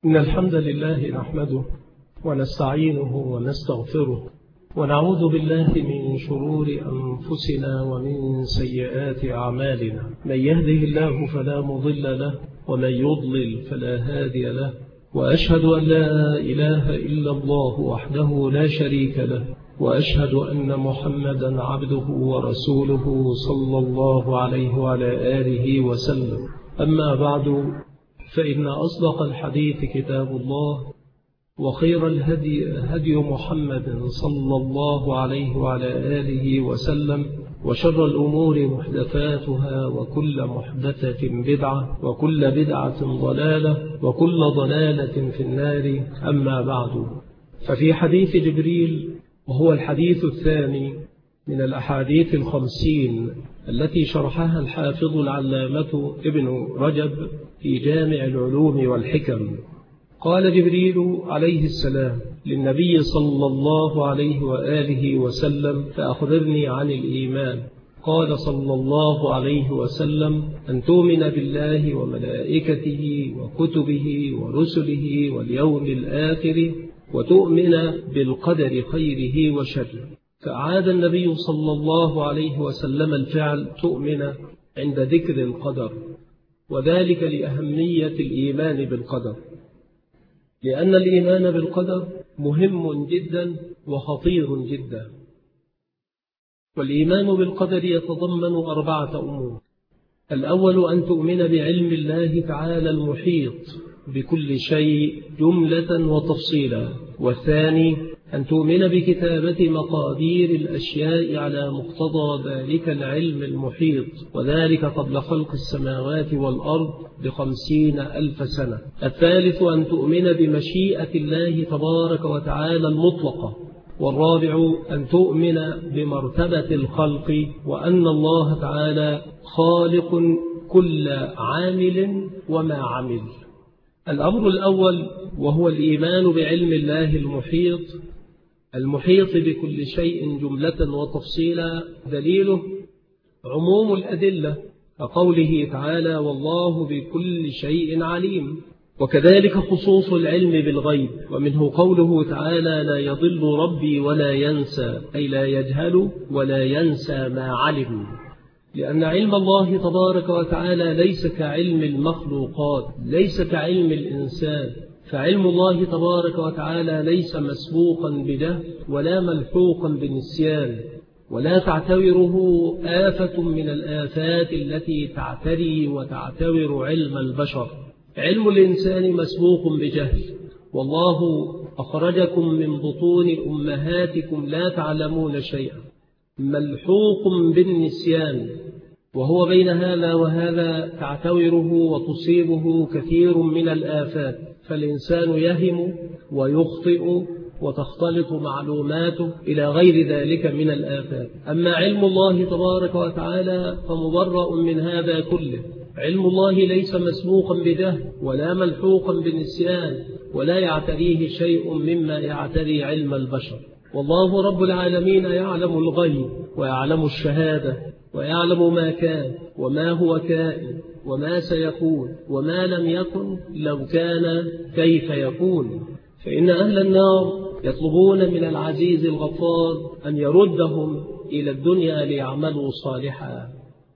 إن الحمد لله نحمده ونستعينه ونستغفره ونعوذ بالله من شرور أنفسنا ومن سيئات أعمالنا. من يهده الله فلا مضل له ومن يضلل فلا هادي له، وأشهد أن لا إله إلا الله وحده لا شريك له، وأشهد أن محمدا عبده ورسوله صلى الله عليه وعلى آله وسلم. أما بعد، فإن أصدق الحديث كتاب الله، وخير الهدي هدي محمد صلى الله عليه وعلى آله وسلم، وشر الأمور محدثاتها، وكل محدثة بدعة، وكل بدعة ضلالة، وكل ضلالة في النار. أما بعد، ففي حديث جبريل، وهو الحديث الثاني من الأحاديث 50 التي شرحها الحافظ العلامة ابن رجب في جامع العلوم والحكم، قال جبريل عليه السلام للنبي صلى الله عليه وآله وسلم: فأخبرني عن الإيمان. قال صلى الله عليه وسلم: أن تؤمن بالله وملائكته وكتبه ورسله واليوم الآخر، وتؤمن بالقدر خيره وشره. فأعاد النبي صلى الله عليه وسلم الفعل تؤمن عند ذكر القدر، وذلك لأهمية الإيمان بالقدر، لأن الإيمان بالقدر مهم جدا وخطير جدا. والإيمان بالقدر يتضمن 4 أمور. الأول أن تؤمن بعلم الله تعالى المحيط بكل شيء جملة وتفصيلا. والثاني أن تؤمن بكتابة مقادير الأشياء على مقتضى ذلك العلم المحيط، وذلك قبل خلق السماوات والأرض ب50,000 سنة. الثالث أن تؤمن بمشيئة الله تبارك وتعالى المطلقة. والرابع أن تؤمن بمرتبة الخلق، وأن الله تعالى خالق كل عامل وما عمل. الأمر الأول، وهو الإيمان بعلم الله المحيط بكل شيء جملة وتفصيلا، دليله عموم الأدلة كقوله تعالى: والله بكل شيء عليم. وكذلك خصوص العلم بالغيب، ومنه قوله تعالى: لا يضل ربي ولا ينسى، أي لا يجهل ولا ينسى ما علم. لأن علم الله تبارك وتعالى ليس كعلم المخلوقات، ليس كعلم الإنسان. فعلم الله تبارك وتعالى ليس مسبوقا بجهل ولا ملحوقا بنسيان، ولا تعتبره آفة من الآفات التي تعتري وتعتبر علم البشر. علم الإنسان مسبوق بجهل، والله أخرجكم من بطون أمهاتكم لا تعلمون شيئا، ملحوق بالنسيان، وهو بين هذا وهذا تعتوره وتصيبه كثير من الآفات. فالإنسان يهم ويخطئ وتختلط معلوماته إلى غير ذلك من الآفات. أما علم الله تبارك وتعالى فمبرأ من هذا كله. علم الله ليس مسبوقا بجهل ولا ملحوقا بالنسيان، ولا يعتريه شيء مما يعتري علم البشر. والله رب العالمين يعلم الغيب ويعلم الشهادة، ويعلم ما كان وما هو كائن وما سيكون وما لم يكن لو كان كيف يكون. فإن أهل النار يطلبون من العزيز الغفار أن يردهم إلى الدنيا ليعملوا صالحا.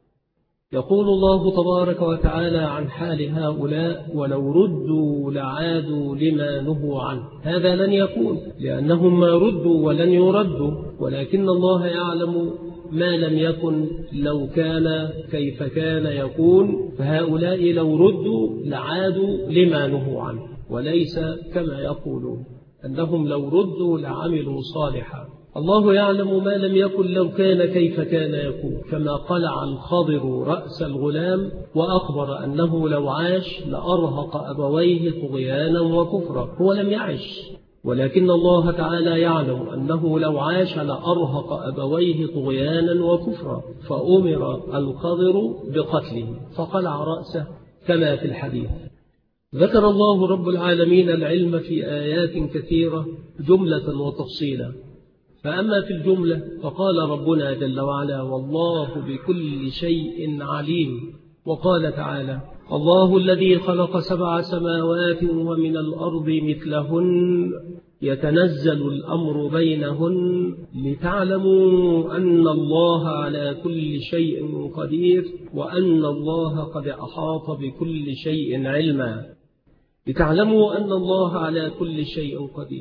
يقول الله تبارك وتعالى عن حال هؤلاء: ولو ردوا لعادوا لما نهوا عنه. هذا لن يكون، لأنهم ما ردوا ولن يردوا، ولكن الله يعلم ما لم يكن لو كان كيف كان يكون. فهؤلاء لو ردوا لعادوا لما نهوا عنه، وليس كما يقولون أنهم لو ردوا لعملوا صالحا. الله يعلم ما لم يكن لو كان كيف كان يكون، كما قلع الخضر رأس الغلام وأخبر أنه لو عاش لأرهق أبويه طغيانا وكفرا. هو لم يعش، ولكن الله تعالى يعلم أنه لو عاش لأرهق أبويه طغيانا وكفرا، فأمر الخضر بقتله فقلع رأسه كما في الحديث. ذكر الله رب العالمين العلم في آيات كثيرة جملة وتفصيلا. فأما في الجملة فقال ربنا جل وعلا: والله بكل شيء عليم. وقال تعالى: الله الذي خلق 7 سماوات ومن الأرض مثلهن يتنزل الأمر بينهن لتعلموا أن الله على كل شيء قدير وأن الله قد أحاط بكل شيء علما. لتعلموا أن الله على كل شيء قدير.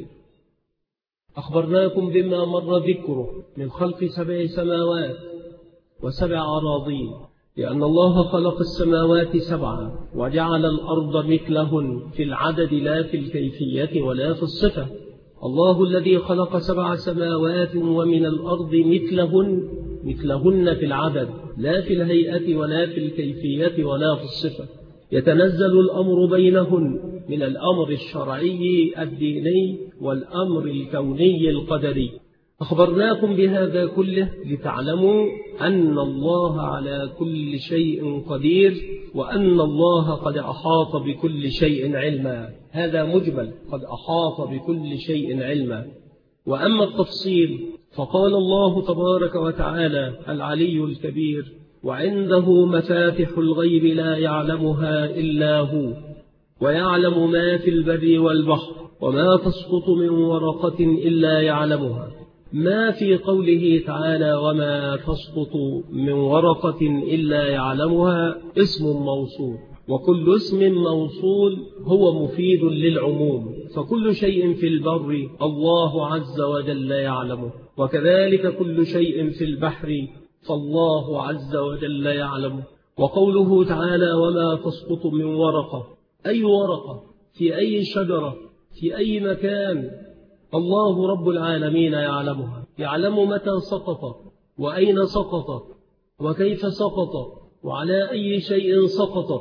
أخبرناكم بما مر ذكره من خلق 7 سماوات و7 أراضين، لأن الله خلق السماوات 7 وجعل الأرض مثلهن في العدد لا في الكيفية ولا في الصفة. الله الذي خلق 7 سماوات ومن الأرض مثلهن في العدد لا في الهيئة ولا في الكيفية ولا في الصفة. يتنزل الأمر بينهن من الأمر الشرعي الديني والأمر الكوني القدري. أخبرناكم بهذا كله لتعلموا أن الله على كل شيء قدير وأن الله قد أحاط بكل شيء علما. هذا مجمل، قد أحاط بكل شيء علما. وأما التفصيل فقال الله تبارك وتعالى العلي الكبير: وعنده مفاتح الغيب لا يعلمها إلا هو ويعلم ما في البر والبحر وما تسقط من ورقة إلا يعلمها. ما في قوله تعالى وما تسقط من ورقة إلا يعلمها اسم موصول، وكل اسم موصول هو مفيد للعموم، فكل شيء في البر الله عز وجل يعلمه، وكذلك كل شيء في البحر فالله عز وجل يعلمه. وقوله تعالى وما تسقط من ورقة، أي ورقة في أي شجرة في أي مكان الله رب العالمين يعلمها، يعلم متى سقطت وأين سقطت وكيف سقطت وعلى أي شيء سقطت.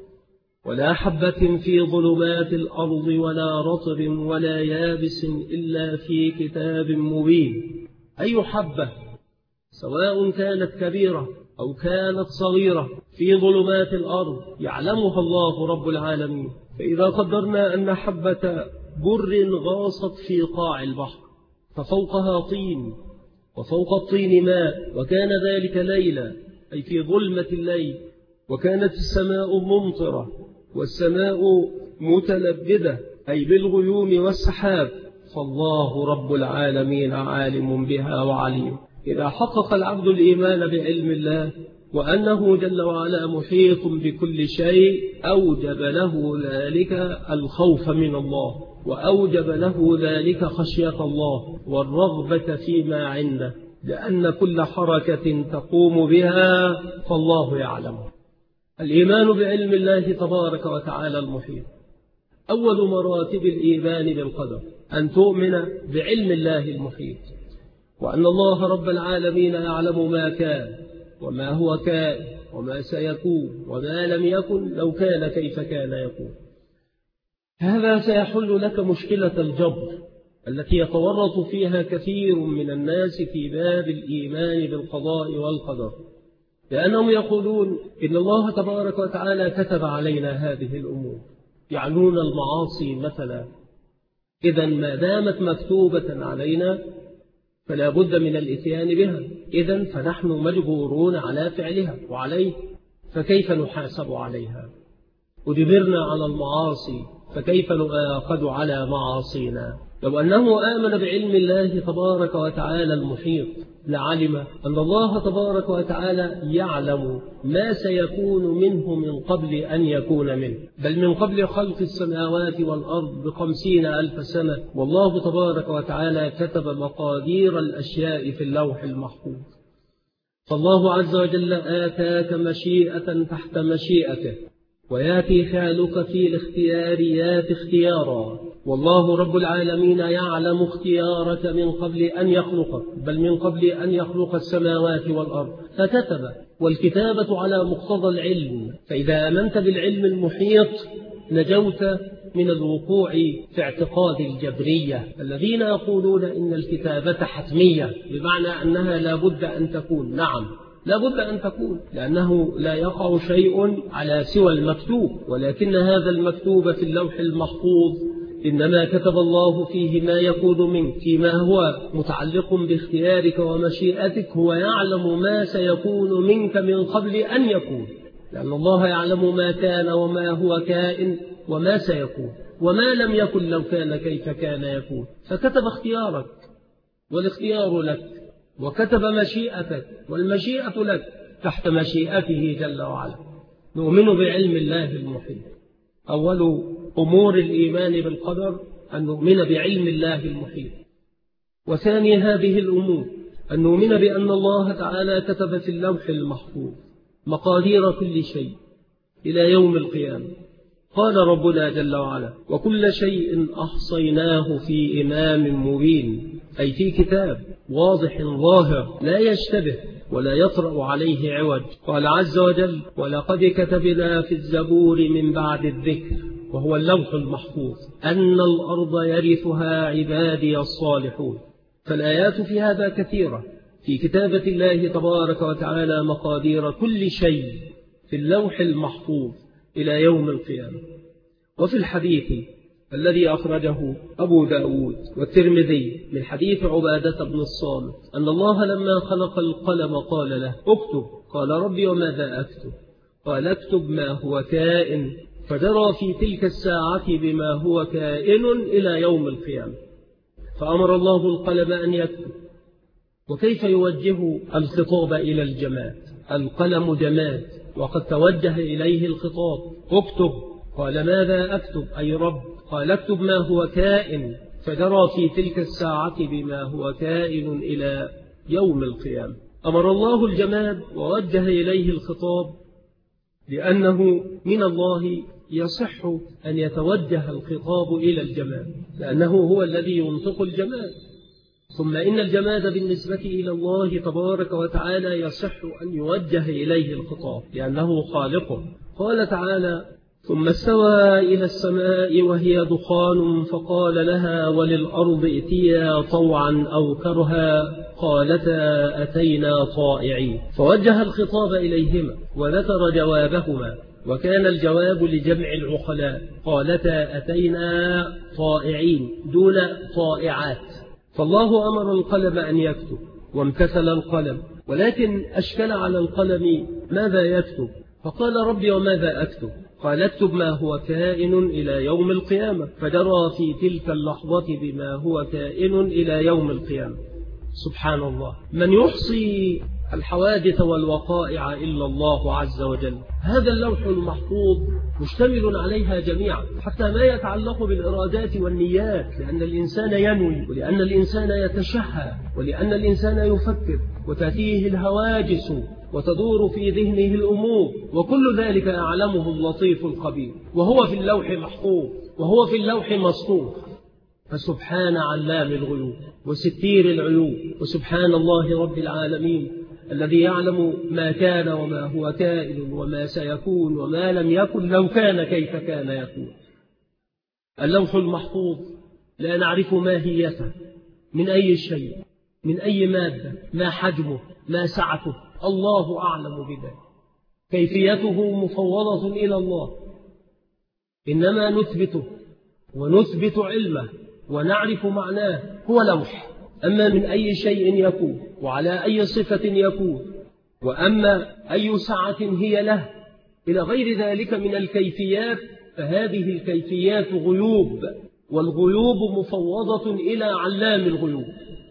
ولا حبة في ظلمات الأرض ولا رطب ولا يابس إلا في كتاب مبين. أي حبة سواء كانت كبيرة أو كانت صغيرة في ظلمات الأرض يعلمها الله رب العالمين. فإذا قدرنا أن حبة بر غاصت في قاع البحر ففوقها طين وفوق الطين ماء، وكان ذلك ليلا أي في ظلمة الليل، وكانت السماء ممطرة والسماء متلبدة أي بالغيوم والسحاب، فالله رب العالمين عالم بها وعليم. إذا حقق العبد الإيمان بعلم الله وأنه جل وعلا محيط بكل شيء أوجب له ذلك الخوف من الله، وأوجب له ذلك خشية الله والرغبة فيما عنده، لأن كل حركة تقوم بها فالله يعلمه. الإيمان بعلم الله تبارك وتعالى المحيط. أول مراتب الإيمان بالقدر أن تؤمن بعلم الله المحيط، وأن الله رب العالمين يعلم ما كان وما هو كائن وما سيكون وما لم يكن لو كان كيف كان يكون. هذا سيحل لك مشكلة الجبر التي يتورط فيها كثير من الناس في باب الإيمان بالقضاء والقدر، لأنهم يقولون إن الله تبارك وتعالى كتب علينا هذه الأمور، يعنون المعاصي مثلا، إذا ما دامت مكتوبة علينا فلا بد من الإتيان بها، إذن فنحن مجبورون على فعلها وعليه، فكيف نحاسب عليها؟ أجبرنا على المعاصي فكيف نؤاخذ على معاصينا؟ لو أنه آمن بعلم الله تبارك وتعالى المحيط لعلم أن الله تبارك وتعالى يعلم ما سيكون منه من قبل أن يكون منه، بل من قبل خلق السماوات والأرض ب50,000 سنة، والله تبارك وتعالى كتب مقادير الأشياء في اللوح المحفوظ. فالله عز وجل آتاك مشيئة تحت مشيئته، وياتي فعلك في الاختيار ياتي اختيارا، والله رب العالمين يعلم اختيارك من قبل أن يخلقك، بل من قبل أن يخلق السماوات والأرض فكتب، والكتابة على مقتضى العلم. فإذا آمنت بالعلم المحيط نجوت من الوقوع في اعتقاد الجبرية الذين يقولون إن الكتابة حتمية، بمعنى أنها لا بد أن تكون. نعم لا بد أن تكون، لأنه لا يقع شيء على سوى المكتوب، ولكن هذا المكتوب في اللوح المحفوظ إنما كتب الله فيه ما يكون منك، فيما هو متعلق باختيارك ومشيئتك، هو يعلم ما سيكون منك من قبل أن يكون. لأن الله يعلم ما كان وما هو كائن وما سيكون، وما لم يكن لو كان كيف كان يكون. فكتب اختيارك والاختيار لك، وكتب مشيئتك والمشيئة لك تحت مشيئته جل وعلا. نؤمن بعلم الله المحيط. أول أمور الإيمان بالقدر أن نؤمن بعلم الله المحيط. وثاني هذه الأمور أن نؤمن بأن الله تعالى كتب في اللوح المحفوظ مقادير كل شيء إلى يوم القيامة. قال ربنا جل وعلا: وكل شيء أحصيناه في إمام مبين، أي في كتاب واضح ظاهر لا يشتبه ولا يطرأ عليه عوج. قال عز وجل: ولقد كتبنا في الزبور من بعد الذكر، وهو اللوح المحفوظ، أن الأرض يرثها عبادي الصالحون. فالآيات في هذا كثيرة في كتابة الله تبارك وتعالى مقادير كل شيء في اللوح المحفوظ إلى يوم القيامة. وفي الحديث الذي أخرجه أبو داود والترمذي من حديث عبادة بن الصامت أن الله لما خلق القلم قال له: اكتب. قال: ربي وماذا أكتب؟ قال: اكتب ما هو كائن، فجرى في تلك الساعة بما هو كائن إلى يوم القيامة. فأمر الله القلم أن يكتب. وكيف يوجه الخطاب إلى الجماد؟ القلم جماد وقد توجه إليه الخطاب: اكتب. قال: ماذا أكتب أي رب؟ قال: اكتب ما هو كائن، فجرى في تلك الساعة بما هو كائن إلى يوم القيامة. أمر الله الجماد ووجه إليه الخطاب لأنه من الله يصح أن يتوجه الخطاب إلى الجماد، لأنه هو الذي ينطق الجماد. ثم إن الجماد بالنسبة إلى الله تبارك وتعالى يصح أن يوجه إليه الخطاب لأنه خالقه. قال تعالى: ثم استوى إلى السماء وهي دخان فقال لها وللأرض ائتيا طوعا أو كرها قالتا أتينا طائعين. فوجه الخطاب إليهما وذكر جوابهما، وكان الجواب لجمع العقلاء: قالتا أتينا طائعين دون طائعات. فالله أمر القلم أن يكتب وامتثل القلم، ولكن أشكل على القلم ماذا يكتب؟ فقال: ربي وماذا أكتب؟ قال: اكتب ما هو كائن إلى يوم القيامة، فجرى في تلك اللحظة بما هو كائن إلى يوم القيامة. سبحان الله، من يحصي الحوادث والوقائع إلا الله عز وجل. هذا اللوح المحفوظ مشتمل عليها جميعا، حتى ما يتعلق بالإرادات والنيات، لأن الإنسان ينوي، ولأن الإنسان يتشهى، ولأن الإنسان يفكر وتأتيه الهواجس وتدور في ذهنه الأمور، وكل ذلك يعلمه اللطيف الخبير، وهو في اللوح محفوظ، وهو في اللوح مسطور. فسبحان علام الغيوب وستير العيوب، وسبحان الله رب العالمين الذي يعلم ما كان وما هو كائن وما سيكون وما لم يكن لو كان كيف كان يكون. اللوح المحفوظ لا نعرف ماهيته من أي شيء، من أي مادة، ما حجمه، ما سعته، الله أعلم بذلك. كيفيته مفوضة إلى الله، إنما نثبته ونثبت علمه ونعرف معناه. هو لوح، أما من أي شيء يكون وعلى أي صفة يكون، وأما أي سعة هي له إلى غير ذلك من الكيفيات، فهذه الكيفيات غيوب، والغيوب مفوضة إلى علام الغيوب.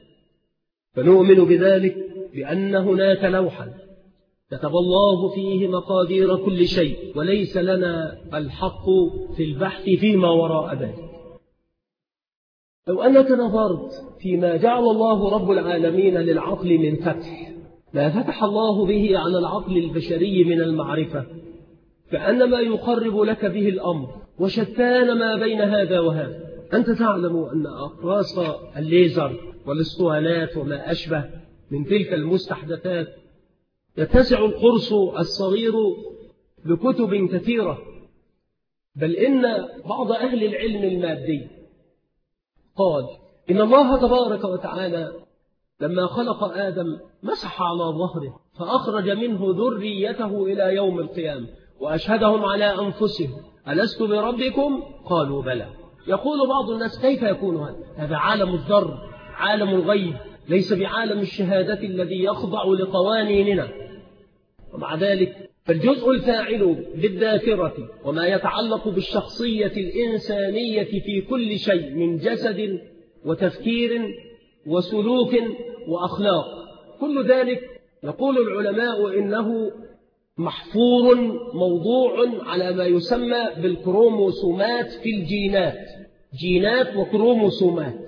فنؤمن بذلك بأن هناك لوحا كتب الله فيه مقادير كل شيء، وليس لنا الحق في البحث فيما وراء ذلك. لو أنك نظرت فيما جعل الله رب العالمين للعقل من فتح، ما فتح الله به على العقل البشري من المعرفة، فأنما يقرب لك به الأمر، وشتان ما بين هذا وهذا. أنت تعلم أن أقراص الليزر والاسطوانات وما أشبه من تلك المستحدثات يتسع القرص الصغير بكتب كثيرة، بل إن بعض أهل العلم المادي قال إن الله تبارك وتعالى لما خلق آدم مسح على ظهره فأخرج منه ذريته إلى يوم القيامة وأشهدهم على أنفسهم: ألست بربكم؟ قالوا بلى. يقول بعض الناس: كيف يكون هذا؟ هذا عالم الذر، عالم الغيب، ليس بعالم الشهادة الذي يخضع لقوانيننا. ومع ذلك فالجزء الفاعل بالذاكرة وما يتعلق بالشخصية الإنسانية في كل شيء من جسد وتفكير وسلوك وأخلاق، كل ذلك يقول العلماء إنه محفور موضوع على ما يسمى بالكروموسومات في الجينات، جينات وكروموسومات.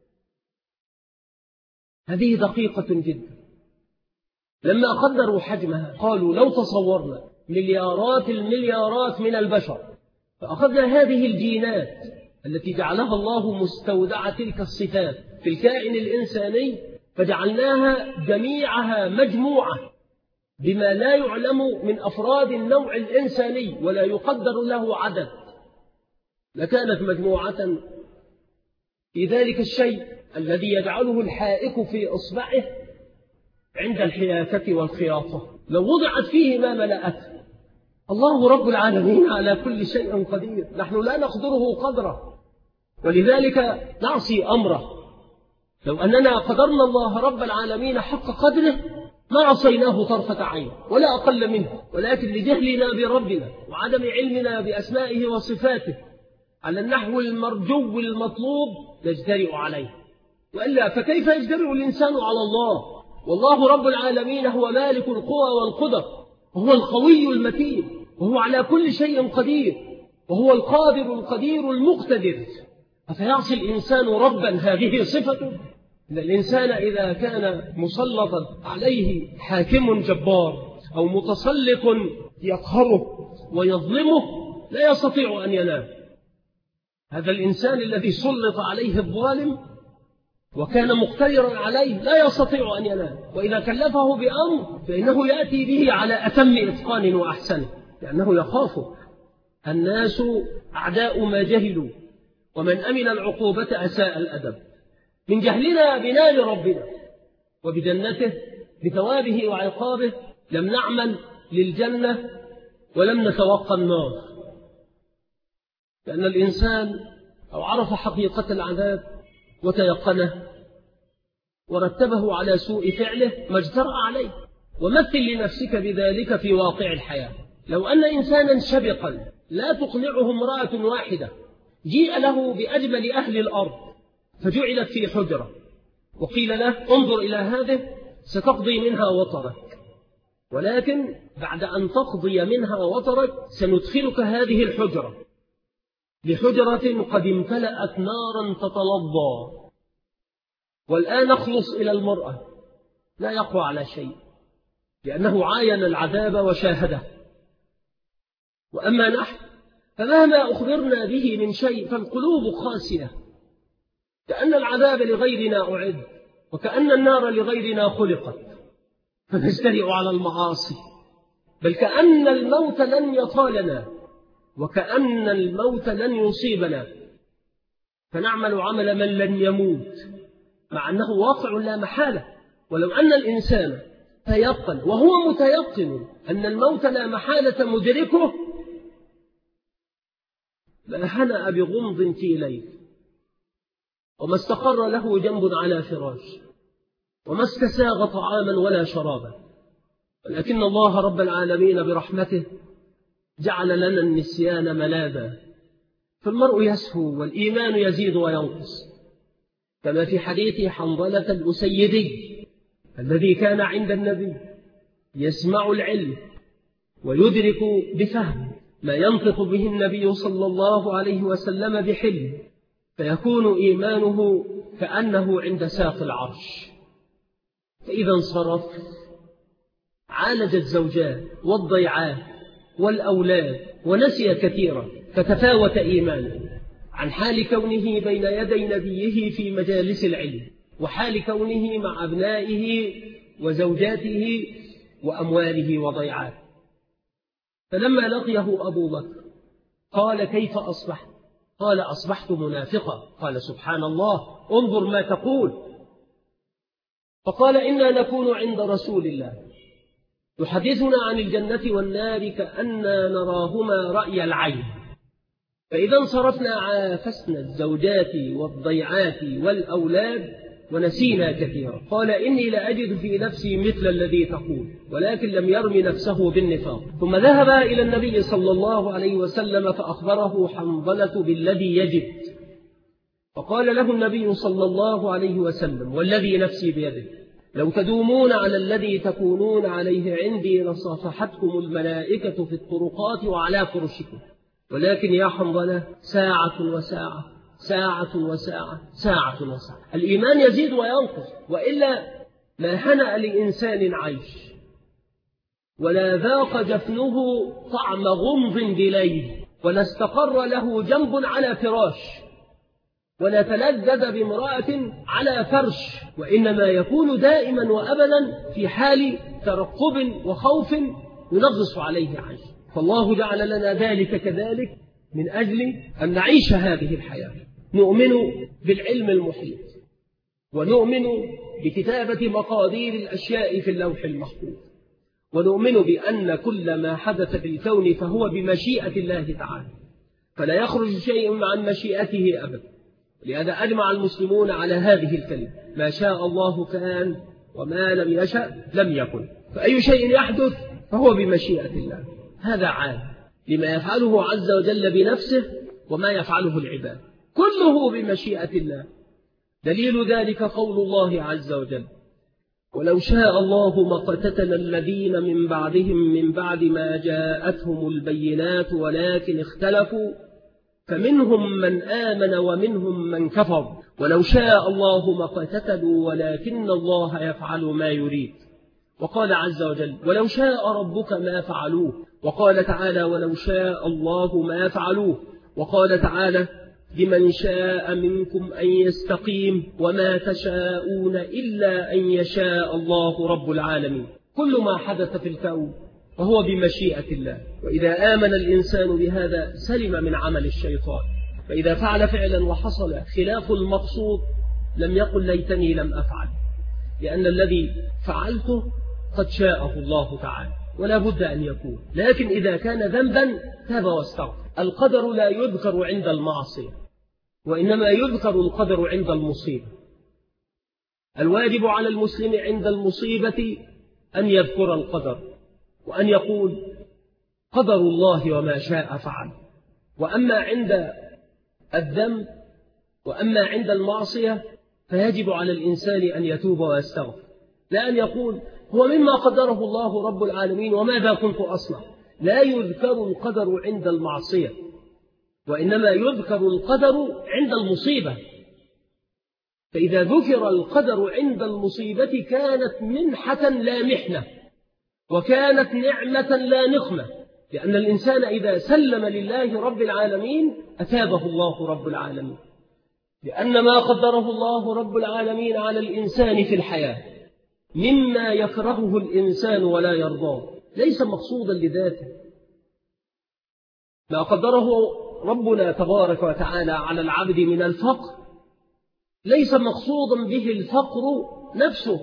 هذه دقيقة جدا. لما قدروا حجمها قالوا لو تصورنا مليارات المليارات من البشر فأخذنا هذه الجينات التي جعلها الله مستودع تلك الصفات في الكائن الإنساني فجعلناها جميعها مجموعة بما لا يعلم من أفراد النوع الإنساني ولا يقدر له عدد، لكانت مجموعة في ذلك الشيء الذي يجعله الحائك في إصبعه عند الحياكة والخياطة لو وضعت فيه ما ملأته. الله رب العالمين على كل شيء قدير، نحن لا نقدره قدره ولذلك نعصي أمره. لو أننا قدرنا الله رب العالمين حق قدره ما عصيناه طرفة عين ولا أقل منه، ولكن لجهلنا بربنا وعدم علمنا بأسمائه وصفاته على النحو المرجو المطلوب نجترئ عليه، وإلا فكيف يجترئ الإنسان على الله؟ والله رب العالمين هو مالك القوى والقدر، وهو القوي المتين، وهو على كل شيء قدير، وهو القادر القدير المقتدر. أفيعصي الإنسان ربا هذه صفته؟ إن الإنسان إذا كان مسلطا عليه حاكم جبار أو متسلط يقهره ويظلمه لا يستطيع أن ينام. هذا الإنسان الذي سلط عليه الظالم وكان مقتدرا عليه لا يستطيع أن ينام، وإذا كلفه بأمر فإنه يأتي به على أتم إتقان وأحسنه، لأنه يخافه. الناس أعداء ما جهلوا، ومن أمن العقوبة أساء الأدب. من جهلنا بنال ربنا وبجنته بثوابه وعقابه لم نعمل للجنة ولم نتوقع النار، لأن الإنسان لو عرف حقيقة العذاب وتيقنه ورتبه على سوء فعله ما اجترأ عليه. ومثل لنفسك بذلك في واقع الحياة. لو أن إنسانا شبقا لا تقنعه امرأة واحدة جيء له بأجمل أهل الأرض فجعلت في حجرة وقيل له انظر إلى هذه ستقضي منها وطرك، ولكن بعد أن تقضي منها وطرك سندخلك هذه الحجرة بحجرة قد امتلأت نارا تتلظى، والآن نخلص إلى المرأة لا يقوى على شيء لأنه عاين العذاب وشاهده. وأما نحن فمهما أخبرنا به من شيء فالقلوب قاسية، كأن العذاب لغيرنا أعد وكأن النار لغيرنا خلقت، فنجترئ على المعاصي، بل كأن الموت لن يطالنا وكأن الموت لن يصيبنا، فنعمل عمل من لن يموت مع أنه واقع لا محالة. ولو أن الإنسان تيقن وهو متيقن أن الموت لا محالة مدركه لهنأ بغمض في ليل وما استقر له جنب على فراش وما استساغ طعاما ولا شرابا، ولكن الله رب العالمين برحمته جعل لنا النسيان ملاذا، فالمرء يسهو والإيمان يزيد وينقص، كما في حديث حنظلة الأسيدي الذي كان عند النبي يسمع العلم ويدرك بفهم ما ينطق به النبي صلى الله عليه وسلم بحلم، فيكون إيمانه كأنه عند ساق العرش. فإذا انصرف عالج الزوجات والضيعات والأولاد ونسي كثيرا، فتفاوت إيمانه عن حال كونه بين يدي نبيه في مجالس العلم وحال كونه مع أبنائه وزوجاته وأمواله وضيعاته. فلما لقيه أبو بكر قال كيف أصبحت؟ قال أصبحت منافقا. قال سبحان الله، انظر ما تقول. فقال إنا نكون عند رسول الله يحدثنا عن الجنة والنار كأننا نراهما رأي العين، فإذا انصرفنا عافسنا الزوجات والضيعات والأولاد ونسينا كثيرا. قال إني لأجد في نفسي مثل الذي تقول، ولكن لم يرم نفسه بالنفاق. ثم ذهب إلى النبي صلى الله عليه وسلم فأخبره حنظلة بالذي يجد، فقال له النبي صلى الله عليه وسلم والذي نفسي بيده لو تدومون على الذي تكونون عليه عندي لصافحتكم الملائكة في الطرقات وعلى فرشكم، ولكن يا حنظلة ساعة وساعة، ساعة وساعة، ساعة وساعة. الإيمان يزيد وينقص، وإلا ما هنأ لإنسان عيش ولا ذاق جفنه طعم غمض بليل، ولا استقر له جنب على فراش، ولا تلذذ بامرأة على فرش، وإنما يكون دائما وأبدا في حال ترقب وخوف ينغص عليه عيش. فالله جعل لنا ذلك كذلك من أجل أن نعيش هذه الحياة. نؤمن بالعلم المحيط، ونؤمن بكتابة مقادير الأشياء في اللوح المحفوظ، ونؤمن بأن كل ما حدث في الكون فهو بمشيئة الله تعالى، فلا يخرج شيء عن مشيئته أبدا. لهذا أجمع المسلمون على هذه الكلمة: ما شاء الله كان وما لم يشأ لم يكن. فأي شيء يحدث فهو بمشيئة الله، هذا عام لما يفعله عز وجل بنفسه وما يفعله العباد، كله بمشيئة الله. دليل ذلك قول الله عز وجل: ولو شاء الله ما اقتتل الذين من بعدهم من بعد ما جاءتهم البينات ولكن اختلفوا فمنهم من آمن ومنهم من كفر ولو شاء الله ما اقتتلوا ولكن الله يفعل ما يريد. وقال عز وجل: ولو شاء ربك ما فعلوه. وقال تعالى: ولو شاء الله ما فعلوه. وقال تعالى: لمن شاء منكم أن يستقيم وما تشاءون إلا أن يشاء الله رب العالمين. كل ما حدث في الكون وهو بمشيئة الله، وإذا آمن الإنسان بهذا سلم من عمل الشيطان. فإذا فعل فعلا وحصل خلاف المقصود لم يقل ليتني لم أفعل، لأن الذي فعلته قد شاءه الله تعالى ولا بد أن يكون. لكن إذا كان ذنبا تاب واستغفر. القدر لا يذكر عند المعصية، وإنما يذكر القدر عند المصيبة. الواجب على المسلم عند المصيبة أن يذكر القدر، وأن يقول: قدر الله وما شاء فعل. وأما عند الذنب وأما عند المعصية فيجب على الإنسان أن يتوب ويستغفر، لا أن يقول: هو مما قدره الله رب العالمين وماذا كنت أصنع. لا يذكر القدر عند المعصية، وإنما يذكر القدر عند المصيبة. فإذا ذكر القدر عند المصيبة كانت منحة لا محنة، وكانت نعمة لا نقمة، لأن الإنسان إذا سلم لله رب العالمين أثابه الله رب العالمين، لأن ما قدره الله رب العالمين على الإنسان في الحياة مما يكرهه الإنسان ولا يرضاه ليس مقصودا لذاته. ما قدره ربنا تبارك وتعالى على العبد من الفقر ليس مقصودا به الفقر نفسه،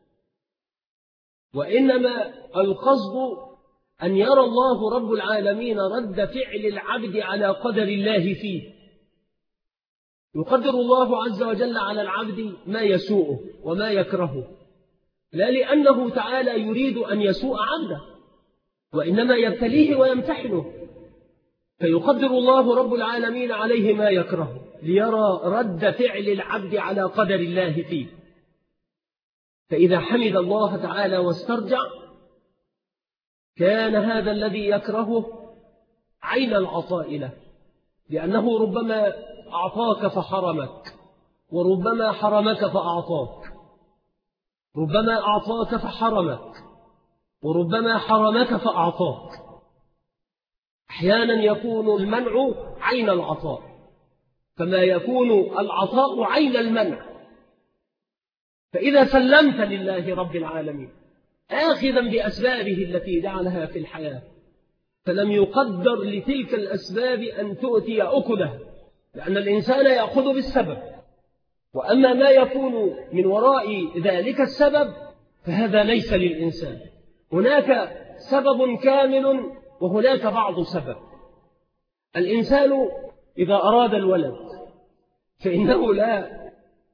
وإنما القصد أن يرى الله رب العالمين رد فعل العبد على قدر الله فيه. يقدر الله عز وجل على العبد ما يسوءه وما يكرهه، لا لأنه تعالى يريد أن يسوء عبده، وإنما يبتليه ويمتحنه، فيقدر الله رب العالمين عليه ما يكرهه ليرى رد فعل العبد على قدر الله فيه. فإذا حمد الله تعالى واسترجع كان هذا الذي يكرهه عين العطاء له، لأنه ربما أعطاك فحرمك، وربما حرمك فأعطاك، ربما أعطاك فحرمك، وربما حرمك فأعطاك. أحيانا يكون المنع عين العطاء كما يكون العطاء عين المنع. فإذا سلمت لله رب العالمين آخذا بأسبابه التي جعلها في الحياة، فلم يقدر لتلك الأسباب أن تؤتي أكله، لأن الإنسان يأخذ بالسبب، وأما ما يكون من وراء ذلك السبب فهذا ليس للإنسان. هناك سبب كامل وهناك بعض سبب. الإنسان إذا أراد الولد فإنه لا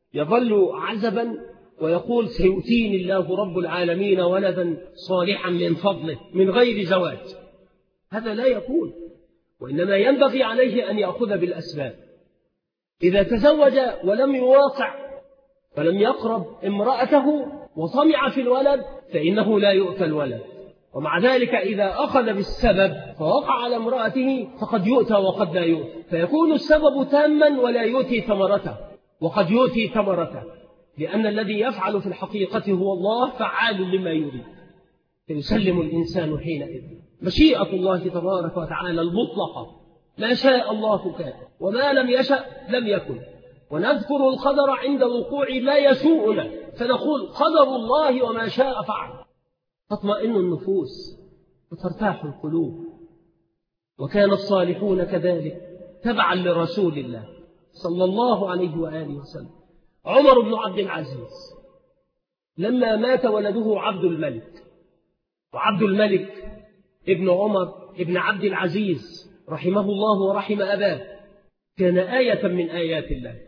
يظل عزبا ويقول سيؤتيني الله رب العالمين ولدا صالحا من فضله من غير زواج. هذا لا يكون، وإنما ينبغي عليه أن يأخذ بالأسباب. إذا تزوج ولم يواقع ولم يقرب امرأته وطمع في الولد فإنه لا يؤتى الولد. ومع ذلك إذا أخذ بالسبب فوقع على امرأته فقد يؤتى وقد لا يؤتى، فيكون السبب تاما ولا يؤتي ثمرته، وقد يؤتي ثمرته، لأن الذي يفعل في الحقيقة هو الله فعال لما يريد. فيسلم الإنسان حينئذ مشيئة الله تبارك وتعالى المطلقة، ما شاء الله كان وما لم يشأ لم يكن. ونذكر القدر عند وقوع ما يسوءنا فنقول قدر الله وما شاء فعل، تطمئن النفوس وترتاح القلوب. وكان الصالحون كذلك تبعا لرسول الله صلى الله عليه وآله وسلم. عمر بن عبد العزيز لما مات ولده عبد الملك، وعبد الملك ابن عمر ابن عبد العزيز رحمه الله ورحم أباه كان آية من آيات الله،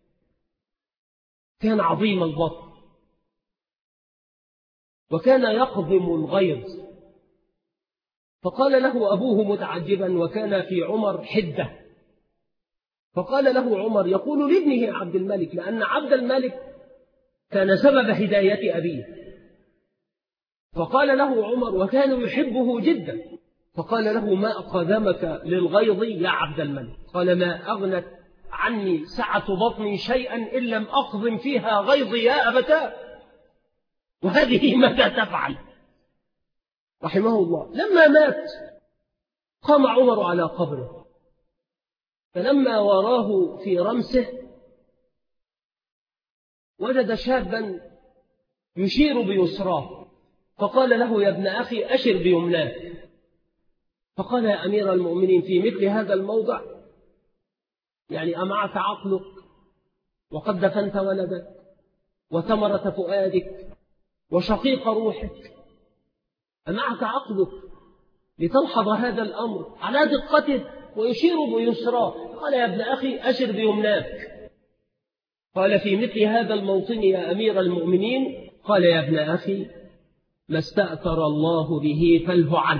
كان عظيم البطن وكان يقضم الغيظ. فقال له أبوه متعجبا، وكان في عمر حدة، فقال له عمر يقول لابنه عبد الملك، لأن عبد الملك كان سبب هداية أبيه، فقال له عمر وكان يحبه جدا، فقال له ما أقدمك للغيظ يا عبد الملك؟ قال ما أغنت عني سعة بطني شيئا إن لم أقضم فيها غيظي يا أبتاه. وهذه ماذا تفعل؟ رحمه الله لما مات قام عمر على قبره، فلما وراه في رمسه وجد شابا يشير بيسراه، فقال له يا ابن أخي أشر بيمناك. فقال يا أمير المؤمنين في مثل هذا الموضع يعني أمعك عقلك وقد دفنت ولدك وثمرة فؤادك وشقيق روحك، أمعك عقلك لتلحظ هذا الأمر على دقته ويشير بيسراه؟ قال يا ابن أخي أشر بيمناك. قال في مثل هذا الموطن يا أمير المؤمنين، قال يا ابن أخي ما استأثر الله به فله عنه،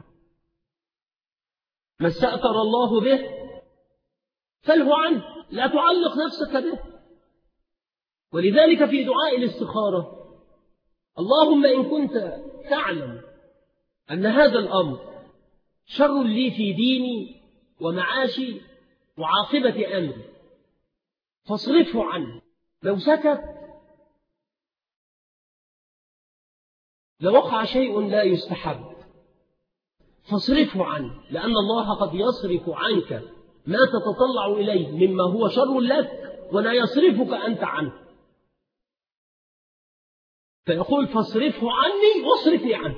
ما استأثر الله به فله عنه، لا تعلق نفسك به. ولذلك في دعاء الاستخارة اللهم إن كنت تعلم أن هذا الأمر شر لي في ديني ومعاشي وعاقبة أمري فاصرفه عنه. لو سكت لوقع شيء لا يستحب، فاصرفه عنه، لأن الله قد يصرف عنك ما تتطلع إليه مما هو شر لك ولا يصرفك أنت عنه. فيقول فاصرفه عني واصرفني عنه.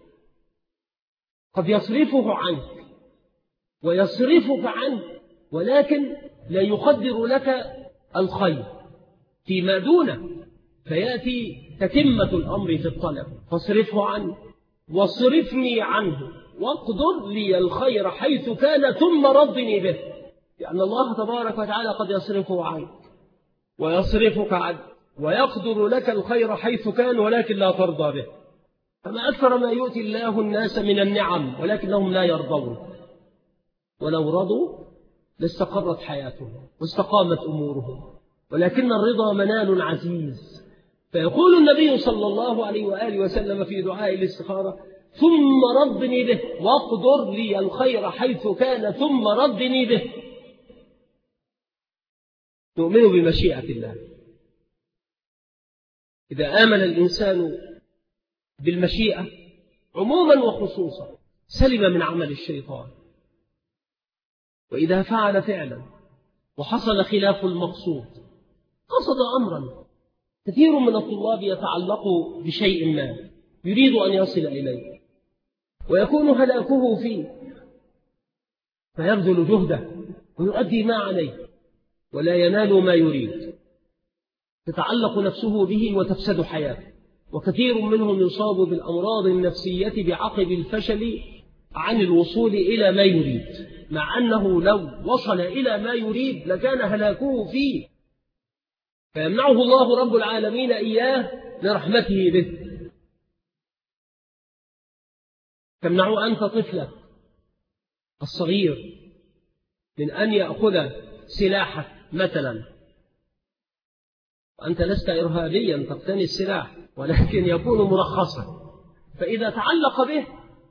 قد يصرفه عنك ويصرفك عنه، ولكن لا يقدر لك الخير فيما دونه، فيأتي تتمة الأمر في الطلب. فاصرفه عنه واصرفني عنه واقدر لي الخير حيث كان ثم ردني به، لأن الله تبارك وتعالى قد يصرفه عنك ويصرفك عنه ويقدر لك الخير حيث كان، ولكن لا ترضى به. فما أكثر ما يؤتي الله الناس من النعم ولكنهم لا يرضون، ولو رضوا لاستقرت حياتهم واستقامت أمورهم، ولكن الرضا منال عزيز. فيقول النبي صلى الله عليه وآله وسلم في دعاء الاستخارة ثم ردني به واقدر لي الخير حيث كان ثم ردني به. نؤمن بمشيئة الله. إذا آمن الإنسان بالمشيئة عموما وخصوصا سلم من عمل الشيطان. وإذا فعل فعلا وحصل خلاف المقصود قصد أمرا، كثير من الطلاب يتعلق بشيء ما يريد أن يصل إليه ويكون هلاكه فيه، فيبذل جهده ويؤدي ما عليه ولا ينال ما يريد، تتعلق نفسه به وتفسد حياته. وكثير منهم يصاب بالأمراض النفسية بعقب الفشل عن الوصول إلى ما يريد، مع أنه لو وصل إلى ما يريد لكان هلاكه فيه. فيمنعه الله رب العالمين إياه لرحمته به. تمنع أنت طفلك الصغير من أن يأخذ سلاحك مثلا، وأنت لست إرهابيا تقتني السلاح، ولكن يكون مرخصا، فإذا تعلق به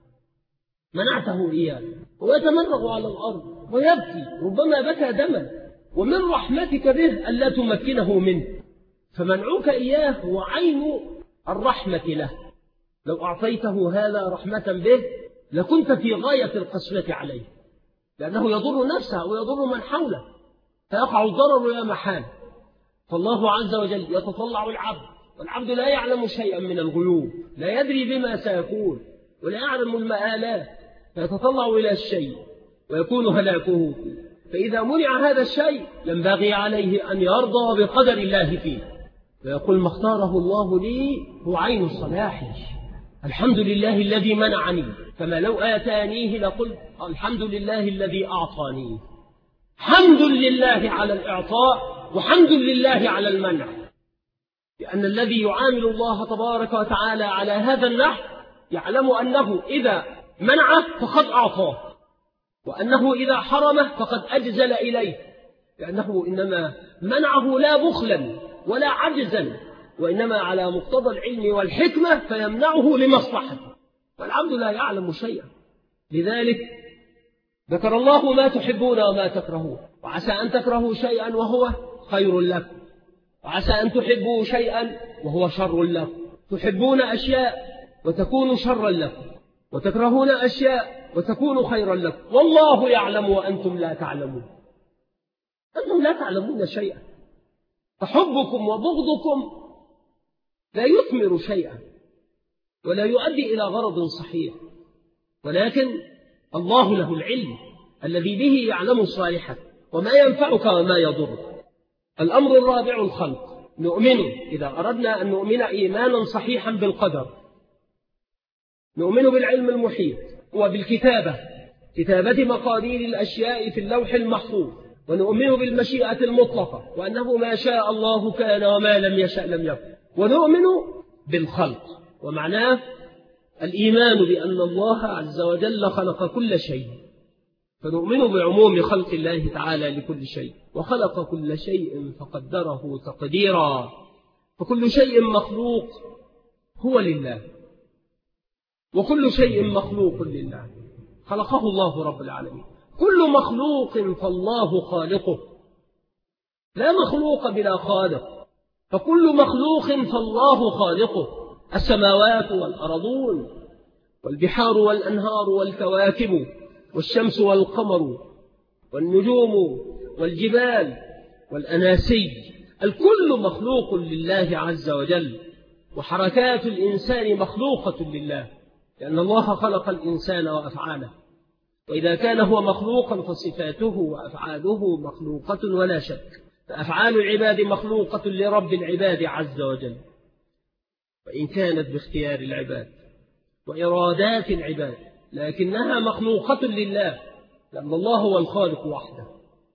منعته إياه ويتمرغ على الأرض ويبكي، ربما بكى دما، ومن رحمتك به ألا تمكنه منه، فمنعوك إياه هو عين الرحمة له. لو أعطيته هذا رحمة به لكنت في غاية القسوة عليه، لأنه يضر نفسه ويضر من حوله، فيقع الضرر يا محال. فالله عز وجل يتطلع العبد، والعبد لا يعلم شيئا من الغيوب، لا يدري بما سيكون ولا يعلم المآلات، فيتطلع إلى الشيء ويكون هلاكه فيه. فإذا منع هذا الشيء ينبغي عليه أن يرضى بقدر الله فيه، ويقول ما اختاره الله لي هو عين الصلاح، الحمد لله الذي منعني، كما لو آتانيه لقلت الحمد لله الذي أعطاني. حمد لله على الإعطاء وحمد لله على المنع، لأن الذي يعامل الله تبارك وتعالى على هذا النحو يعلم أنه إذا منعه فقد أعطاه، وأنه إذا حرمه فقد أجزل إليه، لأنه إنما منعه لا بخلا ولا عجزا، وإنما على مقتضى العلم والحكمة، فيمنعه لمصلحته، والعبد لا يعلم شيئا. لذلك ذكر الله ما تحبون وما تكرهون، وعسى أن تكرهوا شيئا وهو خير لكم، وعسى أن تحبوا شيئا وهو شر لكم. تحبون أشياء وتكون شرا لكم، وتكرهون أشياء وتكون خيرا لكم، والله يعلم وأنتم لا تعلمون. أنتم لا تعلمون شيئا، فحبكم وبغضكم لا يثمر شيئا ولا يؤدي إلى غرض صحيح، ولكن الله له العلم الذي به يعلم الصالحة وما ينفعك وما يضرك. الأمر الرابع الخلق. نؤمن إذا أردنا أن نؤمن إيمانا صحيحا بالقدر، نؤمن بالعلم المحيط وبالكتابة، كتابة مقادير الأشياء في اللوح المحفوظ، ونؤمن بالمشيئة المطلقة، وأنه ما شاء الله كان وما لم يشأ لم يكن. ونؤمن بالخلق، ومعناه الإيمان بأن الله عز وجل خلق كل شيء، فنؤمن بعموم خلق الله تعالى لكل شيء، وخلق كل شيء فقدره تقديرا، فكل شيء مخلوق هو لله، وكل شيء مخلوق لله، خلقه الله رب العالمين. كل مخلوق فالله خالقه، لا مخلوق بلا خالق، فكل مخلوق فالله خالقه. السماوات والأرضون والبحار والأنهار والكواكب والشمس والقمر والنجوم والجبال والأناسي، الكل مخلوق لله عز وجل، وحركات الإنسان مخلوقة لله، لأن الله خلق الإنسان وأفعاله، وإذا كان هو مخلوقا فصفاته وأفعاله مخلوقة ولا شك، فأفعال العباد مخلوقة لرب العباد عز وجل، وإن كانت باختيار العباد وإرادات العباد، لكنها مخلوقة لله، لأن الله هو الخالق وحده.